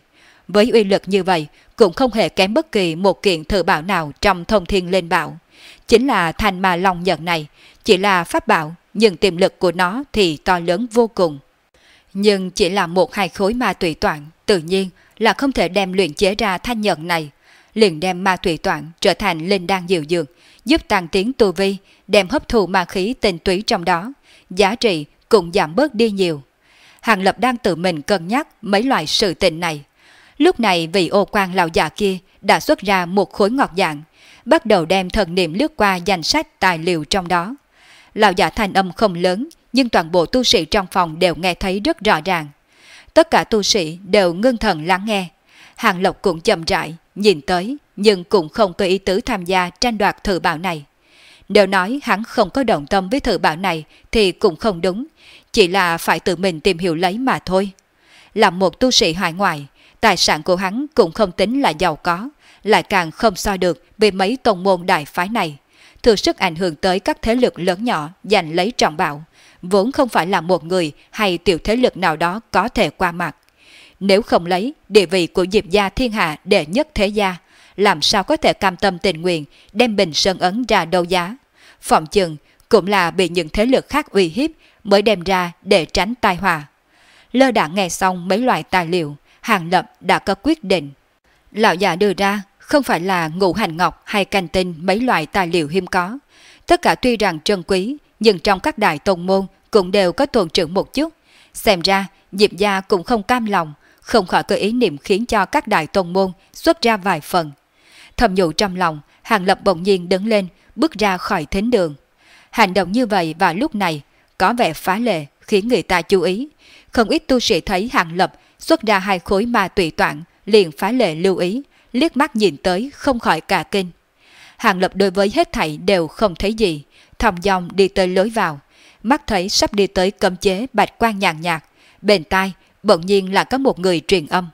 với uy lực như vậy cũng không hề kém bất kỳ một kiện thử bảo nào trong Thông Thiên Linh Bảo. Chính là Thanh Ma Long Nhận này, chỉ là pháp bảo, nhưng tiềm lực của nó thì to lớn vô cùng. Nhưng chỉ là một hai khối ma tùy toạn, tự nhiên là không thể đem luyện chế ra thanh nhận này. Liền đem ma tùy toạn trở thành linh đan diệu dược, giúp tăng tiến tu vi, đem hấp thụ ma khí tinh túy trong đó, giá trị cũng giảm bớt đi nhiều. Hàng Lập đang tự mình cân nhắc mấy loại sự tình này. Lúc này vị ô quan lão già kia đã xuất ra một khối ngọc dạng, bắt đầu đem thần niệm lướt qua danh sách tài liệu trong đó. Lão già thanh âm không lớn, nhưng toàn bộ tu sĩ trong phòng đều nghe thấy rất rõ ràng. Tất cả tu sĩ đều ngưng thần lắng nghe. Hàng Lập cũng chậm rãi nhìn tới, nhưng cũng không có ý tứ tham gia tranh đoạt thử bảo này. Nếu nói hắn không có động tâm với thử bảo này thì cũng không đúng, chỉ là phải tự mình tìm hiểu lấy mà thôi. Làm một tu sĩ hải ngoại, tài sản của hắn cũng không tính là giàu có, lại càng không so được với mấy tông môn đại phái này. Thừa sức ảnh hưởng tới các thế lực lớn nhỏ giành lấy trọng bảo, vốn không phải là một người hay tiểu thế lực nào đó có thể qua mặt. Nếu không lấy địa vị của Diệp gia thiên hạ đệ nhất thế gia, làm sao có thể cam tâm tình nguyện đem Bình Sơn Ấn ra đấu giá. Phỏng chừng cũng là bị những thế lực khác uy hiếp mới đem ra để tránh tai họa. Lơ đãng nghe xong mấy loại tài liệu, Hàng Lập đã có quyết định. Lão già đưa ra không phải là ngũ hành ngọc hay canh tinh mấy loại tài liệu hiếm có. Tất cả tuy rằng trân quý, nhưng trong các đại tông môn cũng đều có tồn trữ một chút. Xem ra Diệp gia cũng không cam lòng, không khỏi có ý niệm khiến cho các đại tông môn xuất ra vài phần. Thầm nhủ trong lòng, Hàng Lập bỗng nhiên đứng lên, bước ra khỏi thính đường. Hành động như vậy vào lúc này có vẻ phá lệ, khiến người ta chú ý. Không ít tu sĩ thấy Hàng Lập xuất ra hai khối ma tùy toạn, liền phá lệ lưu ý, liếc mắt nhìn tới không khỏi cả kinh. Hàng Lập đối với hết thảy đều không thấy gì, thong dong đi tới lối vào, mắt thấy sắp đi tới cấm chế bạch quang nhàn nhạt, bên tai bỗng nhiên là có một người truyền âm.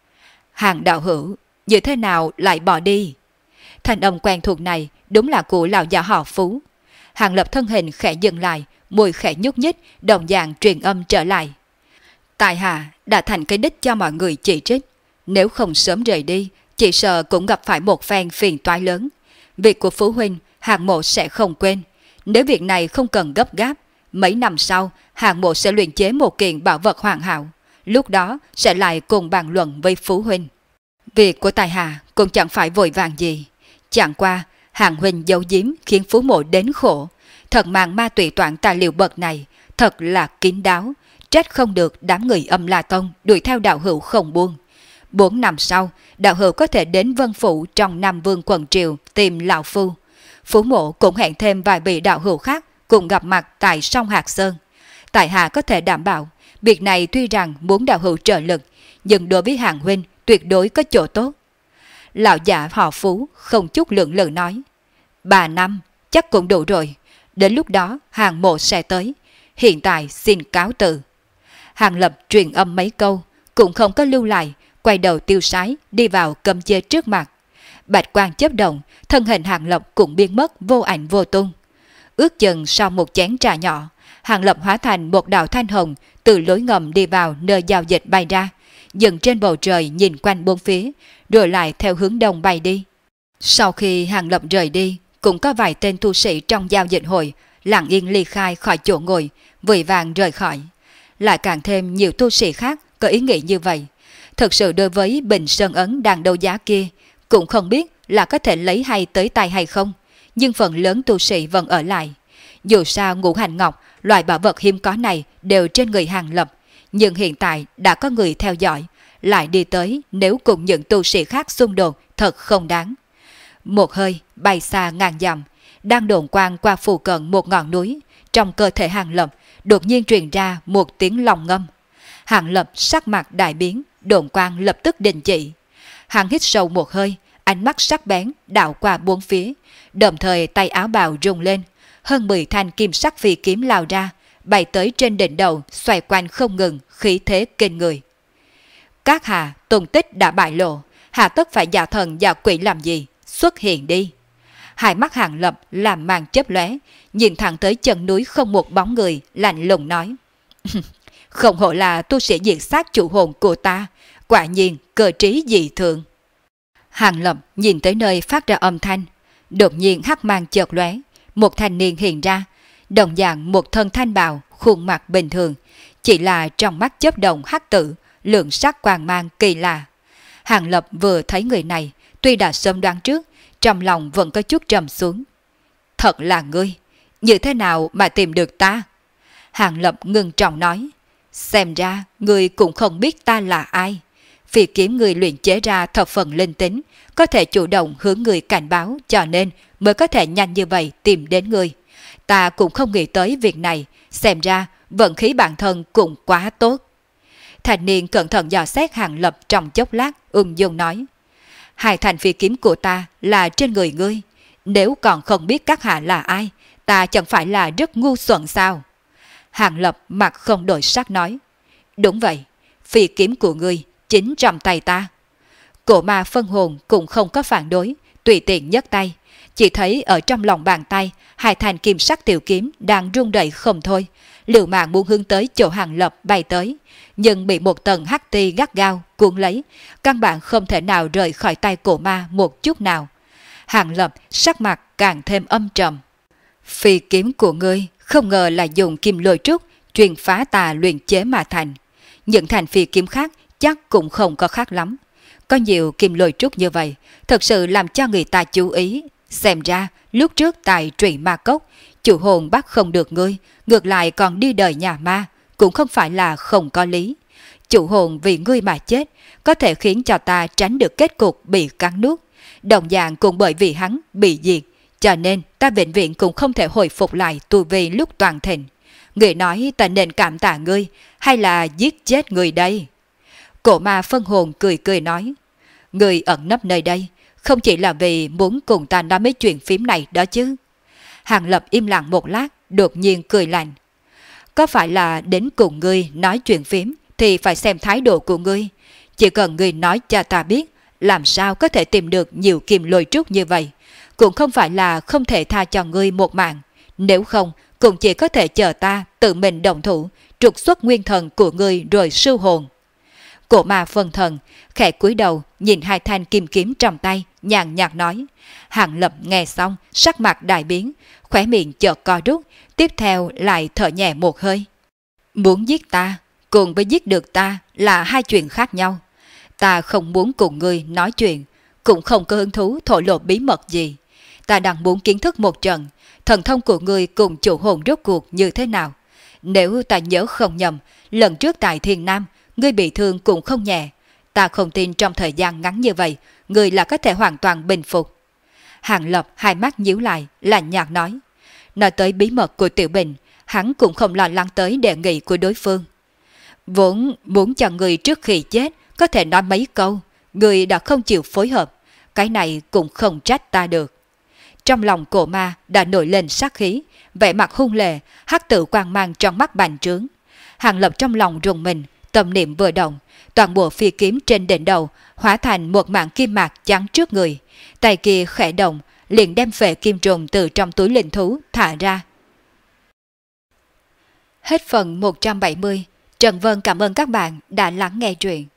Hàng đạo hữu, như thế nào lại bỏ đi? Thanh âm quen thuộc này đúng là của lão già họ Phú. Hàng Lập thân hình khẽ dừng lại, môi khẽ nhúc nhích, đồng dạng truyền âm trở lại. Tại hạ đã thành cái đích cho mọi người chỉ trích, nếu không sớm rời đi, chỉ sợ cũng gặp phải một phen phiền toái lớn. Việc của Phú huynh, Hàng mộ sẽ không quên. Nếu việc này không cần gấp gáp, mấy năm sau, Hàng mộ sẽ luyện chế một kiện bảo vật hoàn hảo. Lúc đó sẽ lại cùng bàn luận với Phú huynh. Việc của tại hạ cũng chẳng phải vội vàng gì. Chẳng qua, Hàng huynh giấu giếm khiến Phú mộ đến khổ. Thật mang ma tùy toạn tài liệu bậc này, thật là kín đáo. Trách không được đám người Âm La Tông đuổi theo đạo hữu không buông. 4 năm sau, đạo hữu có thể đến Vân Phủ trong Nam Vương quần triều tìm lão phu. Phú mộ cũng hẹn thêm vài vị đạo hữu khác cùng gặp mặt tại sông Hạc Sơn. Tại hạ có thể đảm bảo, việc này tuy rằng muốn đạo hữu trợ lực, nhưng đối với Hàng huynh tuyệt đối có chỗ tốt. Lão già họ Phú không chút lượng lự nói. 3 năm chắc cũng đủ rồi, đến lúc đó Hàng mộ sẽ tới. Hiện tại xin cáo từ. Hàng Lập truyền âm mấy câu, cũng không có lưu lại, quay đầu tiêu sái đi vào cấm chế trước mặt. Bạch quang chớp động, thân hình Hàng Lập cũng biến mất vô ảnh vô tung. Ước chừng sau một chén trà nhỏ, Hàng Lập hóa thành một đạo thanh hồng từ lối ngầm đi vào nơi giao dịch bay ra, dừng trên bầu trời nhìn quanh bốn phía, rồi lại theo hướng đông bay đi. Sau khi Hàng Lập rời đi, cũng có vài tên tu sĩ trong giao dịch hội lặng yên ly khai khỏi chỗ ngồi, vội vàng rời khỏi. Lại càng thêm nhiều tu sĩ khác có ý nghĩ như vậy. Thực sự đối với Bình Sơn Ấn đang đấu giá kia, cũng không biết là có thể lấy hay tới tay hay không, nhưng phần lớn tu sĩ vẫn ở lại. Dù sao ngũ hành ngọc, loại bảo vật hiếm có này đều trên người Hàng Lập, nhưng hiện tại đã có người theo dõi, lại đi tới nếu cùng những tu sĩ khác xung đột thật không đáng. Một hơi bay xa ngàn dặm, đang đồn quang qua phụ cận một ngọn núi, trong cơ thể Hàng Lập đột nhiên truyền ra một tiếng lòng ngâm. Hàng Lập sắc mặt đại biến, đồn quang lập tức đình chỉ. Hắn hít sâu một hơi, ánh mắt sắc bén đảo qua bốn phía, đồng thời tay áo bào rung lên, hơn 10 thanh kim sắc phi kiếm lao ra, bay tới trên đỉnh đầu, xoay quanh không ngừng, khí thế kinh người. Các hạ tung tích đã bại lộ, hạ tất phải giả thần giả quỷ làm gì, xuất hiện đi. Hai mắt Hàng Lập làm màn chớp lóe, nhìn thẳng tới chân núi không một bóng người, lạnh lùng nói. Không hổ là tu sĩ diệt sát chủ hồn của ta, quả nhiên cơ trí dị thường. Hàng Lập nhìn tới nơi phát ra âm thanh, đột nhiên hắc mang chợt lóe, một thanh niên hiện ra, đồng dạng một thân thanh bào, khuôn mặt bình thường, chỉ là trong mắt chớp động hắc tử, lượng sắc quang mang kỳ lạ. Hàng Lập vừa thấy người này, tuy đã sớm đoán trước, trong lòng vẫn có chút trầm xuống. Thật là ngươi, như thế nào mà tìm được ta? Hàng Lập ngưng trọng nói, xem ra ngươi cũng không biết ta là ai. Phi kiếm người luyện chế ra thập phần linh tính, có thể chủ động hướng người cảnh báo, cho nên mới có thể nhanh như vậy tìm đến người. Ta cũng không nghĩ tới việc này, xem ra vận khí bản thân cũng quá tốt. Thanh niên cẩn thận dò xét Hàng Lập trong chốc lát, ung dung nói, hai thanh phi kiếm của ta là trên người ngươi, nếu còn không biết các hạ là ai, ta chẳng phải là rất ngu xuẩn sao? Hàng Lập mặt không đổi sắc nói, đúng vậy, phi kiếm của ngươi chính trong tay ta. Cổ ma phân hồn cũng không có phản đối, tùy tiện nhấc tay, chỉ thấy ở trong lòng bàn tay hai thanh kim sắc tiểu kiếm đang rung đẩy không thôi, liều mạng muốn hướng tới chỗ Hàng Lập bay tới, nhưng bị một tầng hắc ti gắt gao cuốn lấy, căn bản không thể nào rời khỏi tay cổ ma một chút nào. Hàng Lập sắc mặt càng thêm âm trầm. Phi kiếm của ngươi không ngờ là dùng kim lôi trúc truyền phá tà luyện chế mà thành. Những thành phi kiếm khác chắc cũng không có khác lắm. Có nhiều kim lôi trúc như vậy, thật sự làm cho người ta chú ý. Xem ra lúc trước tại Trụy Ma Cốc, chủ hồn bắt không được ngươi, ngược lại còn đi đời nhà ma, cũng không phải là không có lý. Chủ hồn vì ngươi mà chết, có thể khiến cho ta tránh được kết cục bị cắn nuốt. Đồng dạng cũng bởi vì hắn bị diệt, cho nên ta vĩnh viễn cũng không thể hồi phục lại tu vi lúc toàn thịnh. Người nói ta nên cảm tạ ngươi, hay là giết chết người đây? Cổ ma phân hồn cười cười nói, người ẩn nấp nơi đây, không chỉ là vì muốn cùng ta nói mấy chuyện phím này đó chứ. Hàng Lập im lặng một lát, đột nhiên cười lạnh. Có phải là đến cùng ngươi nói chuyện phím thì phải xem thái độ của ngươi. Chỉ cần ngươi nói cho ta biết, làm sao có thể tìm được nhiều kim lôi trúc như vậy. Cũng không phải là không thể tha cho ngươi một mạng. Nếu không, cũng chỉ có thể chờ ta tự mình động thủ, trục xuất nguyên thần của ngươi rồi sưu hồn. Cổ ma phân thần, khẽ cúi đầu nhìn hai thanh kim kiếm trong tay, nhàn nhạt nói. Hàng Lập nghe xong, sắc mặt đại biến, khóe miệng chợt co rút, tiếp theo lại thở nhẹ một hơi. Muốn giết ta, cùng với giết được ta là hai chuyện khác nhau. Ta không muốn cùng ngươi nói chuyện, cũng không có hứng thú thổ lộ bí mật gì. Ta đang muốn kiến thức một trận, thần thông của ngươi cùng chủ hồn rốt cuộc như thế nào. Nếu ta nhớ không nhầm, lần trước tại Thiên Nam, ngươi bị thương cũng không nhẹ. Ta không tin trong thời gian ngắn như vậy, ngươi là có thể hoàn toàn bình phục. Hàng Lập hai mắt nhíu lại, lạnh nhạt nói. Nói tới bí mật của Tiểu Bình, hắn cũng không lo lắng tới đề nghị của đối phương. Vốn muốn cho người trước khi chết có thể nói mấy câu, người đã không chịu phối hợp, cái này cũng không trách ta được. Trong lòng cổ ma đã nổi lên sát khí, vẻ mặt hung lệ, hắc tự quang mang trong mắt bành trướng. Hàng Lập trong lòng rùng mình, tâm niệm vừa động, toàn bộ phi kiếm trên đỉnh đầu hóa thành một mảng kim mạc chắn trước người, tay kia khẽ động, liền đem phệ kim trùng từ trong túi linh thú thả ra. Hết phần 170. Trần Vân cảm ơn các bạn đã lắng nghe truyện.